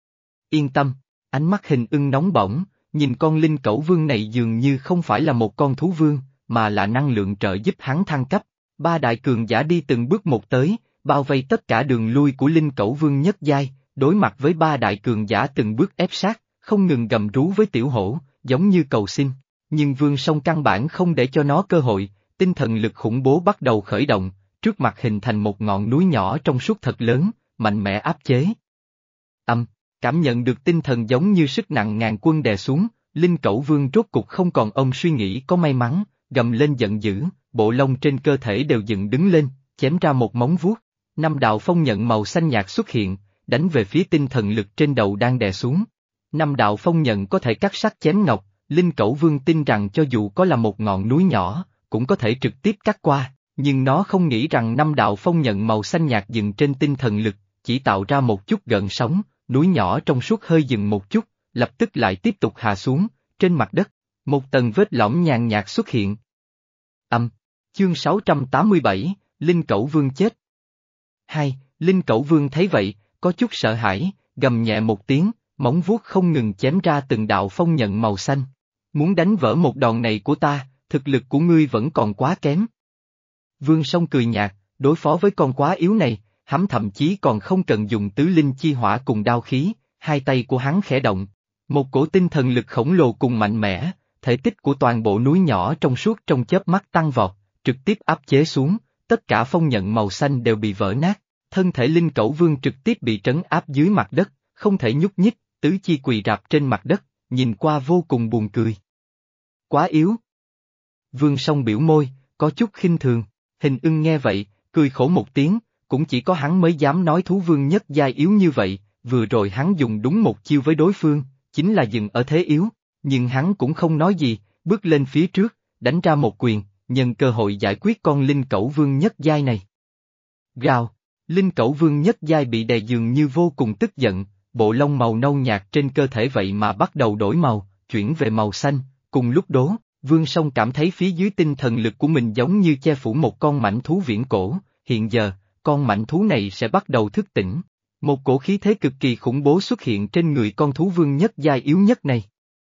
Speaker 1: Yên tâm, ánh mắt hình ưng nóng bỏng, nhìn con linh cẩu vương này dường như không phải là một con thú vương, mà là năng lượng trợ giúp hắn thăng cấp. Ba đại cường giả đi từng bước một tới, bao vây tất cả đường lui của linh cẩu vương nhất giai, đối mặt với ba đại cường giả từng bước ép sát, không ngừng gầm rú với Tiểu Hổ, giống như cầu xin. Nhưng Vương Song căn bản không để cho nó cơ hội, tinh thần lực khủng bố bắt đầu khởi động, trước mặt hình thành một ngọn núi nhỏ trong suốt thật lớn, mạnh mẽ áp chế. Âm, cảm nhận được tinh thần giống như sức nặng ngàn quân đè xuống, linh cẩu vương rốt cục không còn ông suy nghĩ có may mắn, gầm lên giận dữ, bộ lông trên cơ thể đều dựng đứng lên, chém ra một móng vuốt. Năm đạo phong nhận màu xanh nhạt xuất hiện, đánh về phía tinh thần lực trên đầu đang đè xuống. Năm đạo phong nhận có thể cắt sắt chém ngọc, linh cẩu vương tin rằng cho dù có là một ngọn núi nhỏ, cũng có thể trực tiếp cắt qua, nhưng nó không nghĩ rằng năm đạo phong nhận màu xanh nhạt dừng trên tinh thần lực, chỉ tạo ra một chút gợn sóng, núi nhỏ trong suốt hơi dừng một chút, lập tức lại tiếp tục hạ xuống, trên mặt đất, một tầng vết lõm nhàn nhạt xuất hiện. Âm, chương sáu trăm tám mươi bảy, Linh Cẩu Vương chết. Hai, Linh Cẩu Vương thấy vậy, có chút sợ hãi, gầm nhẹ một tiếng, móng vuốt không ngừng chém ra từng đạo phong nhận màu xanh. Muốn đánh vỡ một đòn này của ta, thực lực của ngươi vẫn còn quá kém. Vương Song cười nhạt, đối phó với con quá yếu này, hắn thậm chí còn không cần dùng tứ linh chi hỏa cùng đao khí, hai tay của hắn khẽ động. Một cổ tinh thần lực khổng lồ cùng mạnh mẽ, thể tích của toàn bộ núi nhỏ trong suốt trong chớp mắt tăng vọt, trực tiếp áp chế xuống, tất cả phong nhận màu xanh đều bị vỡ nát, thân thể Linh Cẩu Vương trực tiếp bị trấn áp dưới mặt đất, không thể nhúc nhích, tứ chi quỳ rạp trên mặt đất, nhìn qua vô cùng buồn cười. Quá yếu. Vương Song biểu môi, có chút khinh thường, Hình Ưng nghe vậy, cười khổ một tiếng, cũng chỉ có hắn mới dám nói thú vương nhất giai yếu như vậy, vừa rồi hắn dùng đúng một chiêu với đối phương, chính là dừng ở thế yếu, nhưng hắn cũng không nói gì, bước lên phía trước, đánh ra một quyền, nhân cơ hội giải quyết con Linh Cẩu Vương nhất giai này. Gào, Linh Cẩu Vương nhất giai bị đè dường như vô cùng tức giận, bộ lông màu nâu nhạt trên cơ thể vậy mà bắt đầu đổi màu, chuyển về màu xanh, cùng lúc đó, Vương Song cảm thấy phía dưới tinh thần lực của mình giống như che phủ một con mãnh thú viễn cổ, hiện giờ, con mãnh thú này sẽ bắt đầu thức tỉnh. Một cổ khí thế cực kỳ khủng bố xuất hiện trên người con thú vương nhất giai yếu nhất này.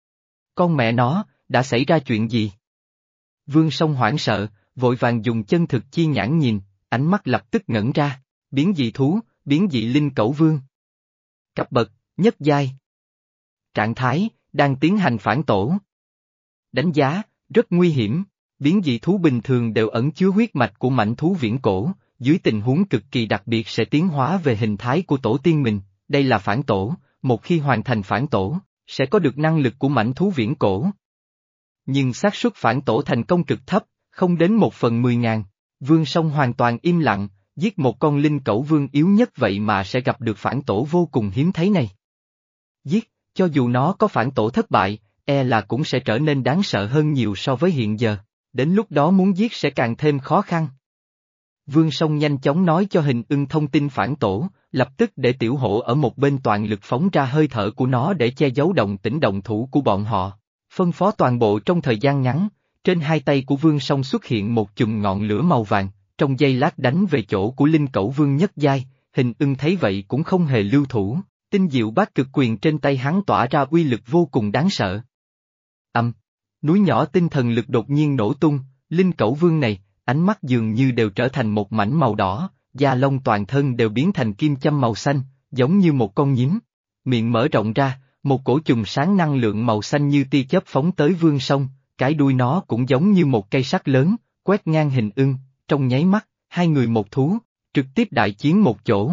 Speaker 1: Con mẹ nó, đã xảy ra chuyện gì? Vương Song hoảng sợ, vội vàng dùng chân thực chi nhãn nhìn, ánh mắt lập tức ngẩn ra. Biến dị thú, biến dị linh cẩu vương. Cấp bậc, nhất giai. Trạng thái, đang tiến hành phản tổ. Đánh giá, rất nguy hiểm. Biến dị thú bình thường đều ẩn chứa huyết mạch của mãnh thú viễn cổ, dưới tình huống cực kỳ đặc biệt sẽ tiến hóa về hình thái của tổ tiên mình, đây là phản tổ, một khi hoàn thành phản tổ, sẽ có được năng lực của mãnh thú viễn cổ. Nhưng xác suất phản tổ thành công cực thấp, không đến một phần mười ngàn. Vương Song hoàn toàn im lặng, giết một con linh cẩu vương yếu nhất vậy mà sẽ gặp được phản tổ vô cùng hiếm thấy này. Giết, cho dù nó có phản tổ thất bại, e là cũng sẽ trở nên đáng sợ hơn nhiều so với hiện giờ, đến lúc đó muốn giết sẽ càng thêm khó khăn. Vương Song nhanh chóng nói cho Hình Ưng thông tin phản tổ, lập tức để Tiểu Hổ ở một bên toàn lực phóng ra hơi thở của nó để che giấu động tĩnh động thủ của bọn họ. Phân phó toàn bộ trong thời gian ngắn, trên hai tay của Vương Song xuất hiện một chùm ngọn lửa màu vàng, trong giây lát đánh về chỗ của linh cẩu vương nhất giai. Hình Ưng thấy vậy cũng không hề lưu thủ, tinh diệu bát cực quyền trên tay hắn tỏa ra uy lực vô cùng đáng sợ. Âm, núi nhỏ tinh thần lực đột nhiên nổ tung, linh cẩu vương này, ánh mắt dường như đều trở thành một mảnh màu đỏ, da lông toàn thân đều biến thành kim châm màu xanh, giống như một con nhím. Miệng mở rộng ra, một cổ chùm sáng năng lượng màu xanh như tia chớp phóng tới Vương Song, cái đuôi nó cũng giống như một cây sắt lớn, quét ngang Hình Ưng, trong nháy mắt, hai người một thú, trực tiếp đại chiến một chỗ.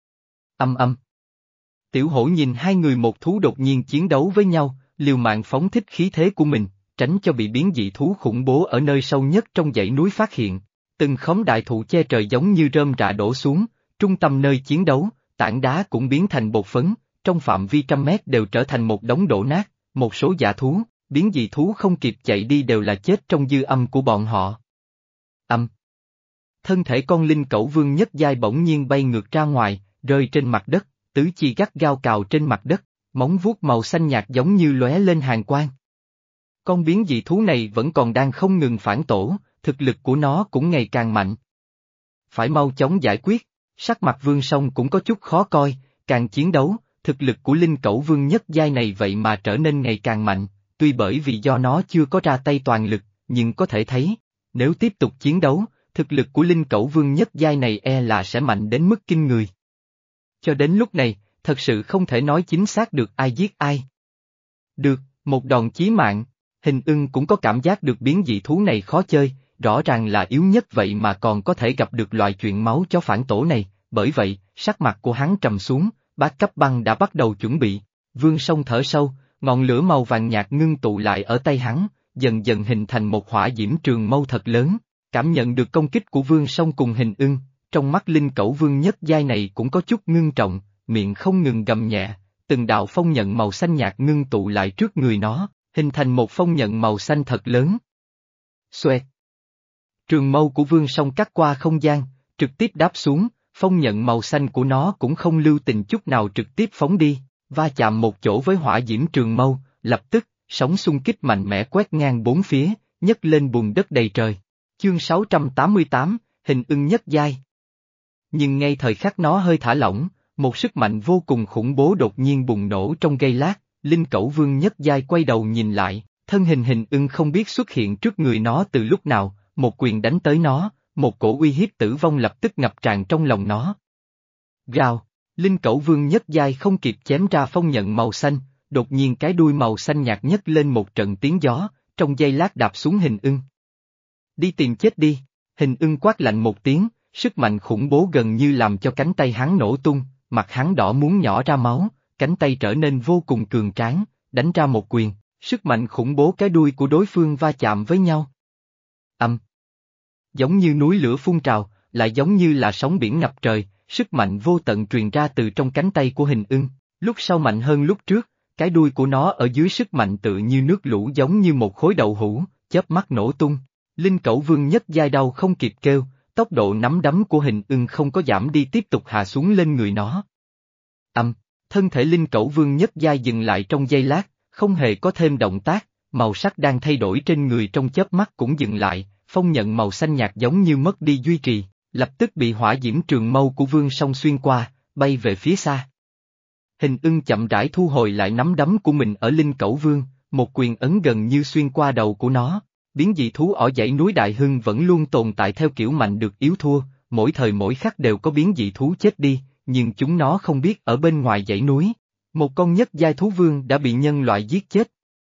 Speaker 1: Âm âm. Tiểu Hổ nhìn hai người một thú đột nhiên chiến đấu với nhau, liều mạng phóng thích khí thế của mình, tránh cho bị biến dị thú khủng bố ở nơi sâu nhất trong dãy núi phát hiện. Từng khóm đại thụ che trời giống như rơm rạ đổ xuống, trung tâm nơi chiến đấu, tảng đá cũng biến thành bột phấn, trong phạm vi trăm mét đều trở thành một đống đổ nát, một số dã thú, biến dị thú không kịp chạy đi đều là chết trong dư âm của bọn họ. Âm. Thân thể con linh cẩu vương nhất giai bỗng nhiên bay ngược ra ngoài, rơi trên mặt đất, tứ chi gắt gao cào trên mặt đất, móng vuốt màu xanh nhạt giống như lóe lên hàn quang. Con biến dị thú này vẫn còn đang không ngừng phản tổ, thực lực của nó cũng ngày càng mạnh. Phải mau chóng giải quyết, sắc mặt Vương Song cũng có chút khó coi, càng chiến đấu, thực lực của linh cẩu vương nhất giai này vậy mà trở nên ngày càng mạnh, tuy bởi vì do nó chưa có ra tay toàn lực, nhưng có thể thấy, nếu tiếp tục chiến đấu, thực lực của linh cẩu vương nhất giai này e là sẽ mạnh đến mức kinh người. Cho đến lúc này, thật sự không thể nói chính xác được ai giết ai. Được, một đòn chí mạng, Hình Ưng cũng có cảm giác được biến dị thú này khó chơi, rõ ràng là yếu nhất vậy mà còn có thể gặp được loại chuyện máu chó phản tổ này, bởi vậy, sắc mặt của hắn trầm xuống, bát cấp băng đã bắt đầu chuẩn bị. Vương Song thở sâu, ngọn lửa màu vàng nhạt ngưng tụ lại ở tay hắn, dần dần hình thành một hỏa diễm trường mâu thật lớn, cảm nhận được công kích của Vương Song cùng Hình Ưng, trong mắt linh cẩu vương nhất giai này cũng có chút ngưng trọng, miệng không ngừng gầm nhẹ, từng đạo phong nhận màu xanh nhạt ngưng tụ lại trước người nó, hình thành một phong nhận màu xanh thật lớn. Xoẹt. Trường mâu của Vương Song cắt qua không gian, trực tiếp đáp xuống, phong nhận màu xanh của nó cũng không lưu tình chút nào trực tiếp phóng đi, va chạm một chỗ với hỏa diễm trường mâu, lập tức, sóng xung kích mạnh mẽ quét ngang bốn phía, nhấc lên bùn đất đầy trời. Chương sáu trăm tám mươi tám, Hình Ưng nhất giai. Nhưng ngay thời khắc nó hơi thả lỏng, một sức mạnh vô cùng khủng bố đột nhiên bùng nổ trong giây lát, linh cẩu vương nhất giai quay đầu nhìn lại, thân hình Hình Ưng không biết xuất hiện trước người nó từ lúc nào, một quyền đánh tới nó, một cổ uy hiếp tử vong lập tức ngập tràn trong lòng nó. Gào, linh cẩu vương nhất giai không kịp chém ra phong nhận màu xanh, đột nhiên cái đuôi màu xanh nhạt nhấc lên một trận tiếng gió, trong giây lát đạp xuống Hình Ưng. Đi tìm chết đi, Hình Ưng quát lạnh một tiếng, sức mạnh khủng bố gần như làm cho cánh tay hắn nổ tung, mặt hắn đỏ muốn nhỏ ra máu, cánh tay trở nên vô cùng cường tráng, đánh ra một quyền, sức mạnh khủng bố cái đuôi của đối phương va chạm với nhau. Âm. Giống như núi lửa phun trào, lại giống như là sóng biển ngập trời, sức mạnh vô tận truyền ra từ trong cánh tay của Hình Ưng, lúc sau mạnh hơn lúc trước, cái đuôi của nó ở dưới sức mạnh tự như nước lũ giống như một khối đậu hũ, chớp mắt nổ tung. Linh cẩu vương nhất giai đau không kịp kêu, tốc độ nắm đấm của Hình Ưng không có giảm đi tiếp tục hạ xuống lên người nó. Âm, thân thể linh cẩu vương nhất giai dừng lại trong giây lát, không hề có thêm động tác, màu sắc đang thay đổi trên người trong chớp mắt cũng dừng lại, phong nhận màu xanh nhạt giống như mất đi duy trì, lập tức bị hỏa diễm trường mâu của Vương Song xuyên qua, bay về phía xa. Hình Ưng chậm rãi thu hồi lại nắm đấm của mình ở linh cẩu vương, một quyền ấn gần như xuyên qua đầu của nó. Biến dị thú ở dãy núi Đại Hưng vẫn luôn tồn tại theo kiểu mạnh được yếu thua, mỗi thời mỗi khắc đều có biến dị thú chết đi, nhưng chúng nó không biết ở bên ngoài dãy núi. Một con nhất giai thú vương đã bị nhân loại giết chết.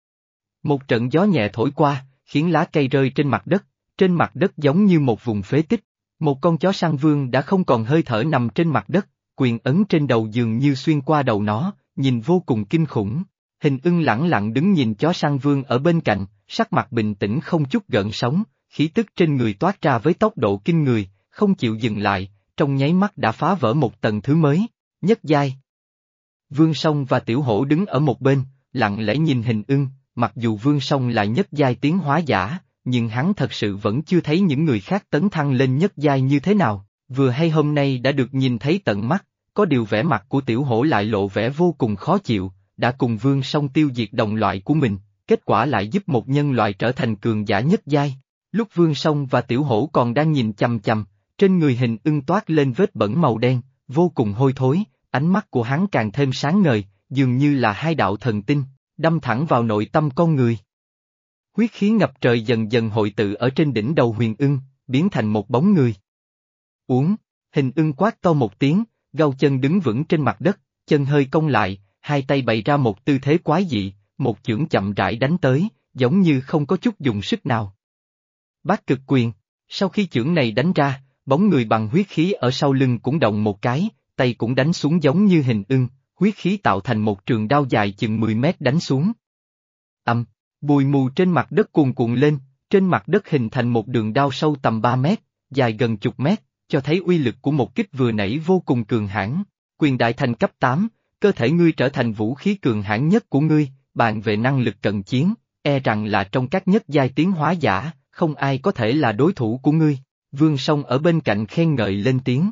Speaker 1: Một trận gió nhẹ thổi qua, khiến lá cây rơi trên mặt đất, trên mặt đất giống như một vùng phế tích. Một con chó săn vương đã không còn hơi thở nằm trên mặt đất, quyền ấn trên đầu dường như xuyên qua đầu nó, nhìn vô cùng kinh khủng. Hình ưng lẳng lặng đứng nhìn chó săn vương ở bên cạnh, sắc mặt bình tĩnh không chút gợn sóng, khí tức trên người toát ra với tốc độ kinh người, không chịu dừng lại, trong nháy mắt đã phá vỡ một tầng thứ mới, nhất giai. Vương Song và Tiểu Hổ đứng ở một bên, lặng lẽ nhìn hình ưng, mặc dù Vương Song là nhất giai tiến hóa giả, nhưng hắn thật sự vẫn chưa thấy những người khác tấn thăng lên nhất giai như thế nào, vừa hay hôm nay đã được nhìn thấy tận mắt, có điều vẻ mặt của Tiểu Hổ lại lộ vẻ vô cùng khó chịu, đã cùng Vương Song tiêu diệt đồng loại của mình, kết quả lại giúp một nhân loại trở thành cường giả nhất giai. Lúc Vương Song và Tiểu Hổ còn đang nhìn chằm chằm, trên người hình ưng toát lên vết bẩn màu đen, vô cùng hôi thối, ánh mắt của hắn càng thêm sáng ngời, dường như là hai đạo thần tinh, đâm thẳng vào nội tâm con người. Huyết khí ngập trời dần dần hội tụ ở trên đỉnh đầu huyền ưng, biến thành một bóng người. Uống, hình ưng quát to một tiếng, gau chân đứng vững trên mặt đất, chân hơi cong lại, hai tay bày ra một tư thế quái dị, một chưởng chậm rãi đánh tới, giống như không có chút dùng sức nào. Bát cực quyền, sau khi chưởng này đánh ra, bóng người bằng huyết khí ở sau lưng cũng động một cái, tay cũng đánh xuống giống như hình ưng, huyết khí tạo thành một trường đao dài chừng mười mét đánh xuống. Âm, bụi mù trên mặt đất cuồn cuộn lên, trên mặt đất hình thành một đường đao sâu tầm ba mét, dài gần chục mét, cho thấy uy lực của một kích vừa nãy vô cùng cường hãn. Quyền đại thành cấp tám, cơ thể ngươi trở thành vũ khí cường hãn nhất của ngươi, bàn về năng lực cận chiến, e rằng là trong các nhất giai tiến hóa giả, không ai có thể là đối thủ của ngươi. Vương Song ở bên cạnh khen ngợi lên tiếng.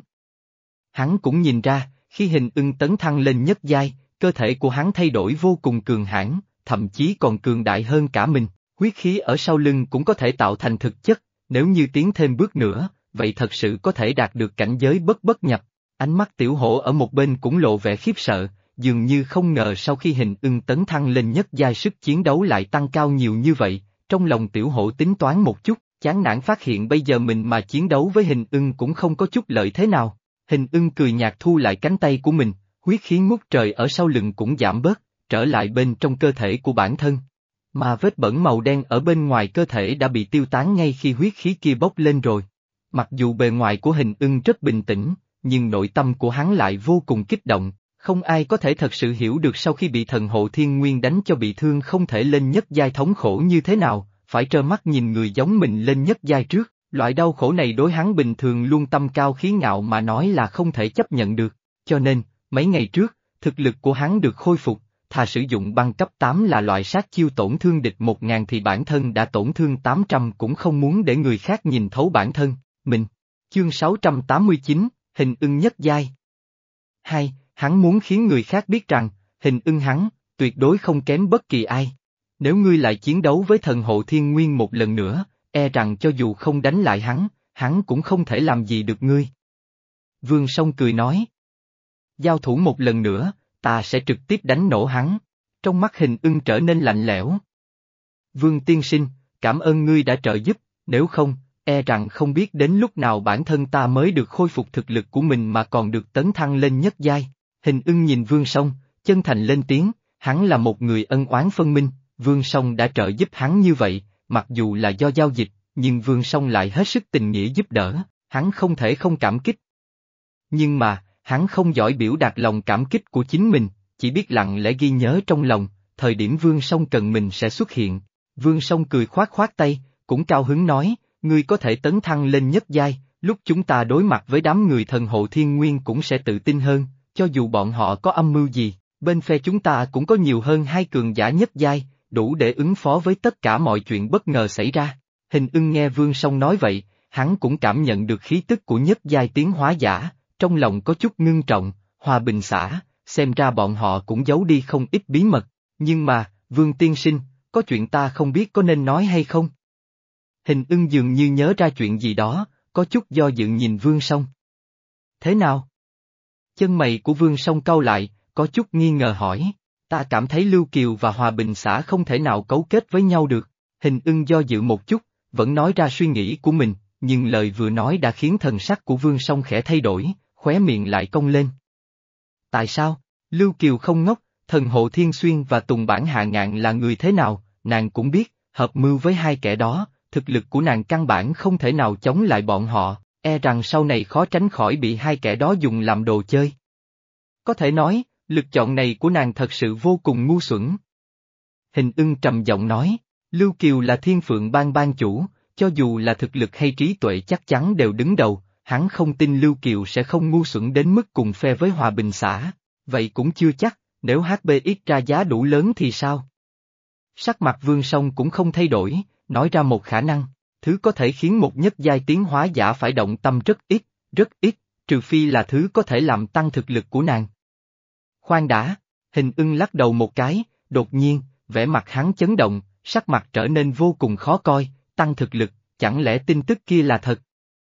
Speaker 1: Hắn cũng nhìn ra, khi hình ưng tấn thăng lên nhất giai, cơ thể của hắn thay đổi vô cùng cường hãn, thậm chí còn cường đại hơn cả mình, huyết khí ở sau lưng cũng có thể tạo thành thực chất, nếu như tiến thêm bước nữa, vậy thật sự có thể đạt được cảnh giới bất bất nhập. Ánh mắt Tiểu Hổ ở một bên cũng lộ vẻ khiếp sợ, dường như không ngờ sau khi hình ưng tấn thăng lên nhất giai sức chiến đấu lại tăng cao nhiều như vậy, trong lòng Tiểu Hổ tính toán một chút, chán nản phát hiện bây giờ mình mà chiến đấu với hình ưng cũng không có chút lợi thế nào. Hình ưng cười nhạt thu lại cánh tay của mình, huyết khí ngút trời ở sau lưng cũng giảm bớt, trở lại bên trong cơ thể của bản thân. Mà vết bẩn màu đen ở bên ngoài cơ thể đã bị tiêu tán ngay khi huyết khí kia bốc lên rồi. Mặc dù bề ngoài của hình ưng rất bình tĩnh, nhưng nội tâm của hắn lại vô cùng kích động, không ai có thể thật sự hiểu được sau khi bị thần hộ thiên nguyên đánh cho bị thương không thể lên nhất giai thống khổ như thế nào, phải trơ mắt nhìn người giống mình lên nhất giai trước. Loại đau khổ này đối hắn bình thường luôn tâm cao khí ngạo mà nói là không thể chấp nhận được, cho nên, mấy ngày trước, thực lực của hắn được khôi phục, thà sử dụng băng cấp tám là loại sát chiêu tổn thương địch một ngàn thì bản thân đã tổn thương tám trăm cũng không muốn để người khác nhìn thấu bản thân, mình. Chương sáu trăm tám mươi chín, hình ưng nhất giai. Hai, hắn muốn khiến người khác biết rằng, hình ưng hắn, tuyệt đối không kém bất kỳ ai. Nếu ngươi lại chiến đấu với thần hộ thiên nguyên một lần nữa, e rằng cho dù không đánh lại hắn, hắn cũng không thể làm gì được ngươi. Vương Song cười nói. Giao thủ một lần nữa, ta sẽ trực tiếp đánh nổ hắn. Trong mắt hình ưng trở nên lạnh lẽo. Vương tiên sinh, cảm ơn ngươi đã trợ giúp, nếu không, e rằng không biết đến lúc nào bản thân ta mới được khôi phục thực lực của mình mà còn được tấn thăng lên nhất giai. Hình ưng nhìn Vương Song, chân thành lên tiếng, hắn là một người ân oán phân minh, Vương Song đã trợ giúp hắn như vậy. Mặc dù là do giao dịch, nhưng Vương Song lại hết sức tình nghĩa giúp đỡ, hắn không thể không cảm kích. Nhưng mà, hắn không giỏi biểu đạt lòng cảm kích của chính mình, chỉ biết lặng lẽ ghi nhớ trong lòng, thời điểm Vương Song cần mình sẽ xuất hiện. Vương Song cười khoát khoát tay, cũng cao hứng nói, ngươi có thể tấn thăng lên nhất giai, lúc chúng ta đối mặt với đám người thần hộ thiên nguyên cũng sẽ tự tin hơn, cho dù bọn họ có âm mưu gì, bên phe chúng ta cũng có nhiều hơn hai cường giả nhất giai, đủ để ứng phó với tất cả mọi chuyện bất ngờ xảy ra. Hình ưng nghe Vương Song nói vậy, hắn cũng cảm nhận được khí tức của nhất giai tiến hóa giả, trong lòng có chút ngưng trọng, Hòa Bình xã, xem ra bọn họ cũng giấu đi không ít bí mật, nhưng mà, Vương tiên sinh, có chuyện ta không biết có nên nói hay không? Hình ưng dường như nhớ ra chuyện gì đó, có chút do dự nhìn Vương Song. Thế nào? Chân mày của Vương Song cau lại, có chút nghi ngờ hỏi. Ta cảm thấy Lưu Kiều và Hòa Bình xã không thể nào cấu kết với nhau được. Hình ưng do dự một chút, vẫn nói ra suy nghĩ của mình, nhưng lời vừa nói đã khiến thần sắc của Vương Song khẽ thay đổi, khóe miệng lại cong lên. Tại sao? Lưu Kiều không ngốc, thần hộ Thiên Xuyên và Tùng Bản Hạ Ngạn là người thế nào, nàng cũng biết, hợp mưu với hai kẻ đó, thực lực của nàng căn bản không thể nào chống lại bọn họ, e rằng sau này khó tránh khỏi bị hai kẻ đó dùng làm đồ chơi. Có thể nói, lực chọn này của nàng thật sự vô cùng ngu xuẩn. Hình Ưng trầm giọng nói, Lưu Kiều là Thiên Phượng Bang bang chủ, cho dù là thực lực hay trí tuệ chắc chắn đều đứng đầu, hắn không tin Lưu Kiều sẽ không ngu xuẩn đến mức cùng phe với Hòa Bình xã, vậy cũng chưa chắc, nếu hát bê ích ra giá đủ lớn thì sao? Sắc mặt Vương Song cũng không thay đổi, nói ra một khả năng, thứ có thể khiến một nhất giai tiến hóa giả phải động tâm rất ít, rất ít, trừ phi là thứ có thể làm tăng thực lực của nàng. Khoan đã, Hình Ưng lắc đầu một cái, đột nhiên, vẻ mặt hắn chấn động, sắc mặt trở nên vô cùng khó coi, tăng thực lực, chẳng lẽ tin tức kia là thật?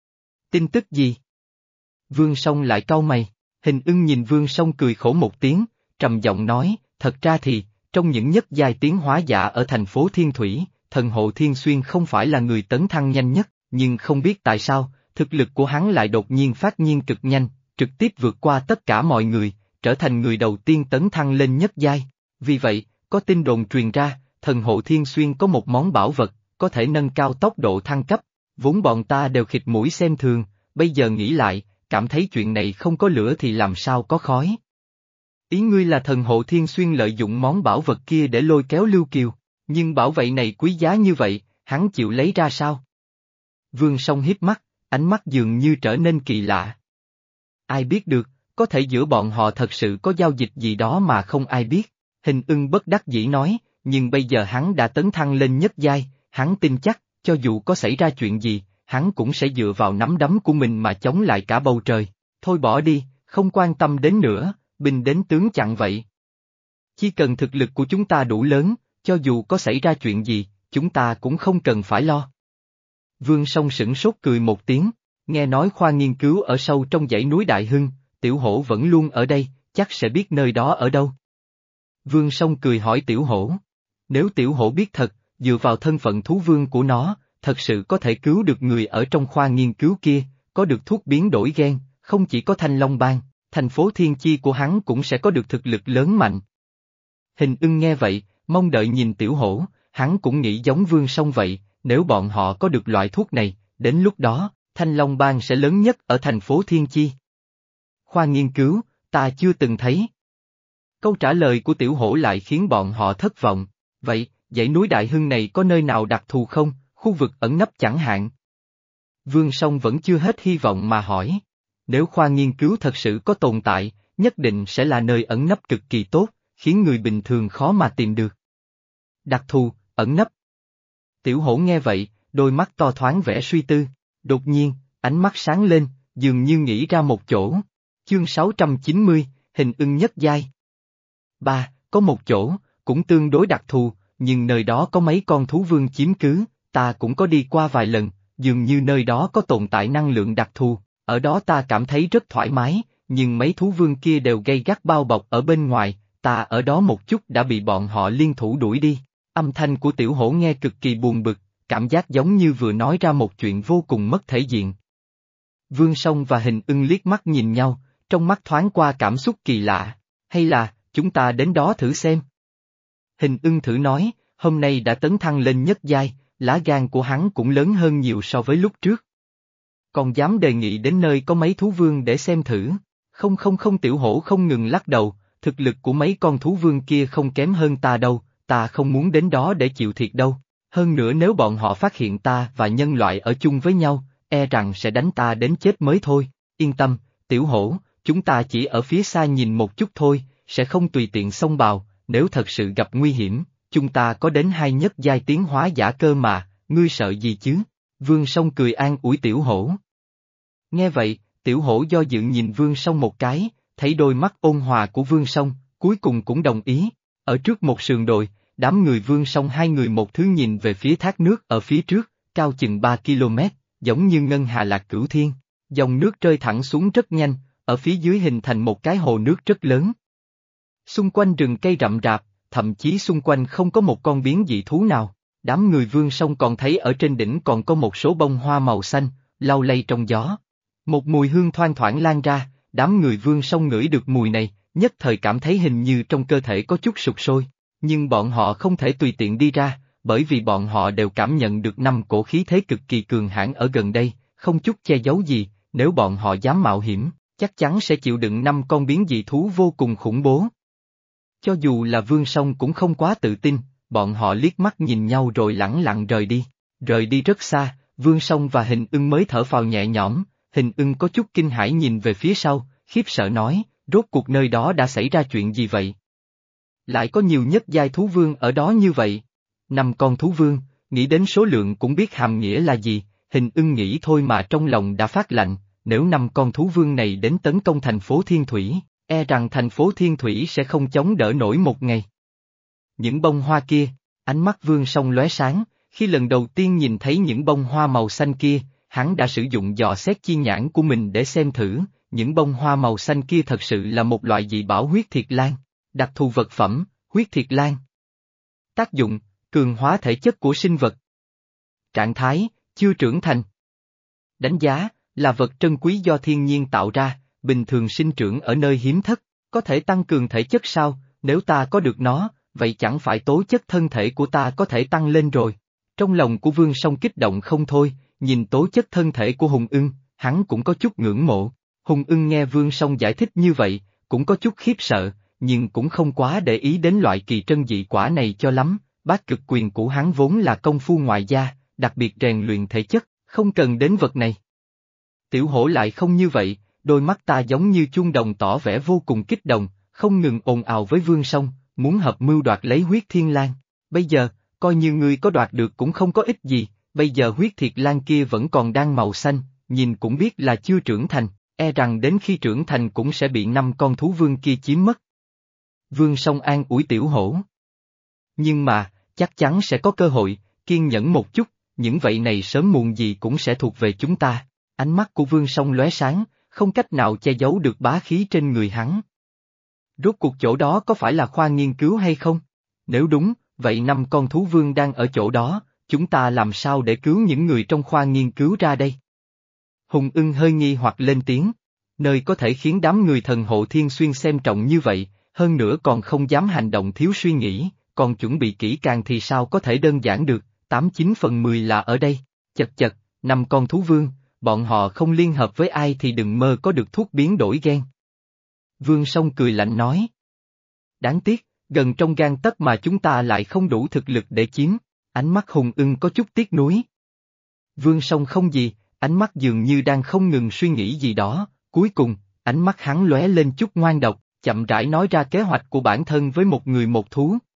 Speaker 1: Tin tức gì? Vương Song lại cau mày, Hình Ưng nhìn Vương Song cười khổ một tiếng, trầm giọng nói, thật ra thì, trong những nhất giai tiến hóa giả ở thành phố Thiên Thủy, thần hộ Thiên Xuyên không phải là người tấn thăng nhanh nhất, nhưng không biết tại sao, thực lực của hắn lại đột nhiên phát nhiên cực nhanh, trực tiếp vượt qua tất cả mọi người, trở thành người đầu tiên tấn thăng lên nhất giai. Vì vậy, có tin đồn truyền ra, thần hộ Thiên Xuyên có một món bảo vật, có thể nâng cao tốc độ thăng cấp, vốn bọn ta đều khịt mũi xem thường, bây giờ nghĩ lại, cảm thấy chuyện này không có lửa thì làm sao có khói. Ý ngươi là thần hộ Thiên Xuyên lợi dụng món bảo vật kia để lôi kéo Lưu Kiều, nhưng bảo vệ này quý giá như vậy, hắn chịu lấy ra sao? Vương Song híp mắt, ánh mắt dường như trở nên kỳ lạ. Ai biết được, có thể giữa bọn họ thật sự có giao dịch gì đó mà không ai biết, Hình Ưng bất đắc dĩ nói, nhưng bây giờ hắn đã tấn thăng lên nhất giai, hắn tin chắc, cho dù có xảy ra chuyện gì, hắn cũng sẽ dựa vào nắm đấm của mình mà chống lại cả bầu trời, thôi bỏ đi, không quan tâm đến nữa, binh đến tướng chặn vậy. Chỉ cần thực lực của chúng ta đủ lớn, cho dù có xảy ra chuyện gì, chúng ta cũng không cần phải lo. Vương Song sửng sốt cười một tiếng, nghe nói khoa nghiên cứu ở sâu trong dãy núi Đại Hưng, Tiểu Hổ vẫn luôn ở đây, chắc sẽ biết nơi đó ở đâu. Vương Song cười hỏi Tiểu Hổ, nếu Tiểu Hổ biết thật, dựa vào thân phận thú vương của nó, thật sự có thể cứu được người ở trong khoa nghiên cứu kia, có được thuốc biến đổi gen, không chỉ có Thanh Long Bang, thành phố Thiên Chi của hắn cũng sẽ có được thực lực lớn mạnh. Hình Ưng nghe vậy, mong đợi nhìn Tiểu Hổ, hắn cũng nghĩ giống Vương Song vậy, nếu bọn họ có được loại thuốc này, đến lúc đó, Thanh Long Bang sẽ lớn nhất ở thành phố Thiên Chi. Khoa nghiên cứu, ta chưa từng thấy. Câu trả lời của Tiểu Hổ lại khiến bọn họ thất vọng, vậy, dãy núi Đại Hưng này có nơi nào đặc thù không, khu vực ẩn nấp chẳng hạn? Vương Song vẫn chưa hết hy vọng mà hỏi, nếu khoa nghiên cứu thật sự có tồn tại, nhất định sẽ là nơi ẩn nấp cực kỳ tốt, khiến người bình thường khó mà tìm được. Đặc thù, ẩn nấp. Tiểu Hổ nghe vậy, đôi mắt to thoáng vẻ suy tư, đột nhiên, ánh mắt sáng lên, dường như nghĩ ra một chỗ. Chương sáu trăm chín mươi, Hình Ưng nhất giai. Ba, có một chỗ, cũng tương đối đặc thù, nhưng nơi đó có mấy con thú vương chiếm cứ, ta cũng có đi qua vài lần, dường như nơi đó có tồn tại năng lượng đặc thù, ở đó ta cảm thấy rất thoải mái, nhưng mấy thú vương kia đều gay gắt bao bọc ở bên ngoài, ta ở đó một chút đã bị bọn họ liên thủ đuổi đi. Âm thanh của Tiểu Hổ nghe cực kỳ buồn bực, cảm giác giống như vừa nói ra một chuyện vô cùng mất thể diện. Vương Song và Hình Ưng liếc mắt nhìn nhau, trong mắt thoáng qua cảm xúc kỳ lạ, hay là, chúng ta đến đó thử xem. Hình Ưng thử nói, hôm nay đã tấn thăng lên nhất giai, lá gan của hắn cũng lớn hơn nhiều so với lúc trước. Còn dám đề nghị đến nơi có mấy thú vương để xem thử, không không không Tiểu Hổ không ngừng lắc đầu, thực lực của mấy con thú vương kia không kém hơn ta đâu, ta không muốn đến đó để chịu thiệt đâu, hơn nữa nếu bọn họ phát hiện ta và nhân loại ở chung với nhau, e rằng sẽ đánh ta đến chết mới thôi, yên tâm, Tiểu Hổ, chúng ta chỉ ở phía xa nhìn một chút thôi, sẽ không tùy tiện xông vào, nếu thật sự gặp nguy hiểm, chúng ta có đến hai nhất giai tiến hóa giả cơ mà, ngươi sợ gì chứ? Vương Song cười an ủi Tiểu Hổ. Nghe vậy, Tiểu Hổ do dự nhìn Vương Song một cái, thấy đôi mắt ôn hòa của Vương Song, cuối cùng cũng đồng ý. Ở trước một sườn đồi, đám người Vương Song hai người một thứ nhìn về phía thác nước ở phía trước, cao chừng ba ki lô mét, giống như ngân hà lạc cửu thiên, dòng nước rơi thẳng xuống rất nhanh, ở phía dưới hình thành một cái hồ nước rất lớn. Xung quanh rừng cây rậm rạp, thậm chí xung quanh không có một con biến dị thú nào, đám người Vương Song còn thấy ở trên đỉnh còn có một số bông hoa màu xanh, lau lay trong gió. Một mùi hương thoang thoảng lan ra, đám người Vương Song ngửi được mùi này, nhất thời cảm thấy hình như trong cơ thể có chút sụt sôi, nhưng bọn họ không thể tùy tiện đi ra, bởi vì bọn họ đều cảm nhận được năm cổ khí thế cực kỳ cường hãn ở gần đây, không chút che giấu gì, nếu bọn họ dám mạo hiểm, chắc chắn sẽ chịu đựng năm con biến dị thú vô cùng khủng bố. Cho dù là Vương Song cũng không quá tự tin, bọn họ liếc mắt nhìn nhau rồi lẳng lặng rời đi. Rời đi rất xa, Vương Song và Hình Ưng mới thở phào nhẹ nhõm, Hình Ưng có chút kinh hãi nhìn về phía sau, khiếp sợ nói, rốt cuộc nơi đó đã xảy ra chuyện gì vậy? Lại có nhiều nhất giai thú vương ở đó như vậy. Năm con thú vương, nghĩ đến số lượng cũng biết hàm nghĩa là gì, Hình Ưng nghĩ thôi mà trong lòng đã phát lạnh, nếu năm con thú vương này đến tấn công thành phố Thiên Thủy, e rằng thành phố Thiên Thủy sẽ không chống đỡ nổi một ngày. Những bông hoa kia, ánh mắt Vương Song lóe sáng, khi lần đầu tiên nhìn thấy những bông hoa màu xanh kia, hắn đã sử dụng dò xét chi nhãn của mình để xem thử, những bông hoa màu xanh kia thật sự là một loại dị bảo huyết thiệt lan, đặc thù vật phẩm, huyết thiệt lan. Tác dụng, cường hóa thể chất của sinh vật. Trạng thái, chưa trưởng thành. Đánh giá, là vật trân quý do thiên nhiên tạo ra, bình thường sinh trưởng ở nơi hiếm thất, có thể tăng cường thể chất sao, nếu ta có được nó, vậy chẳng phải tố chất thân thể của ta có thể tăng lên rồi. Trong lòng của Vương Song kích động không thôi, nhìn tố chất thân thể của Hùng Ưng, hắn cũng có chút ngưỡng mộ. Hùng Ưng nghe Vương Song giải thích như vậy, cũng có chút khiếp sợ, nhưng cũng không quá để ý đến loại kỳ trân dị quả này cho lắm, bát cực quyền của hắn vốn là công phu ngoại gia, đặc biệt rèn luyện thể chất, không cần đến vật này. Tiểu hổ lại không như vậy, đôi mắt ta giống như chuông đồng tỏ vẻ vô cùng kích động, không ngừng ồn ào với Vương Song, muốn hợp mưu đoạt lấy huyết thiên lang. Bây giờ, coi như ngươi có đoạt được cũng không có ích gì, bây giờ huyết thiệt lan kia vẫn còn đang màu xanh, nhìn cũng biết là chưa trưởng thành, e rằng đến khi trưởng thành cũng sẽ bị năm con thú vương kia chiếm mất. Vương Song an ủi tiểu hổ. Nhưng mà, chắc chắn sẽ có cơ hội, kiên nhẫn một chút, những vậy này sớm muộn gì cũng sẽ thuộc về chúng ta. Ánh mắt của Vương Song lóe sáng, không cách nào che giấu được bá khí trên người hắn. Rốt cuộc chỗ đó có phải là khoa nghiên cứu hay không? Nếu đúng, vậy năm con thú vương đang ở chỗ đó, chúng ta làm sao để cứu những người trong khoa nghiên cứu ra đây? Hùng Ưng hơi nghi hoặc lên tiếng, nơi có thể khiến đám người thần hộ thiên xuyên xem trọng như vậy, hơn nữa còn không dám hành động thiếu suy nghĩ, còn chuẩn bị kỹ càng thì sao có thể đơn giản được, tám chín phần mười là ở đây, chật chật, năm con thú vương, bọn họ không liên hợp với ai thì đừng mơ có được thuốc biến đổi gen. Vương Song cười lạnh nói. Đáng tiếc, gần trong gang tấc mà chúng ta lại không đủ thực lực để chiếm, ánh mắt Hùng Ưng có chút tiếc nuối. Vương Song không gì, ánh mắt dường như đang không ngừng suy nghĩ gì đó, cuối cùng, ánh mắt hắn lóe lên chút ngoan độc, chậm rãi nói ra kế hoạch của bản thân với một người một thú.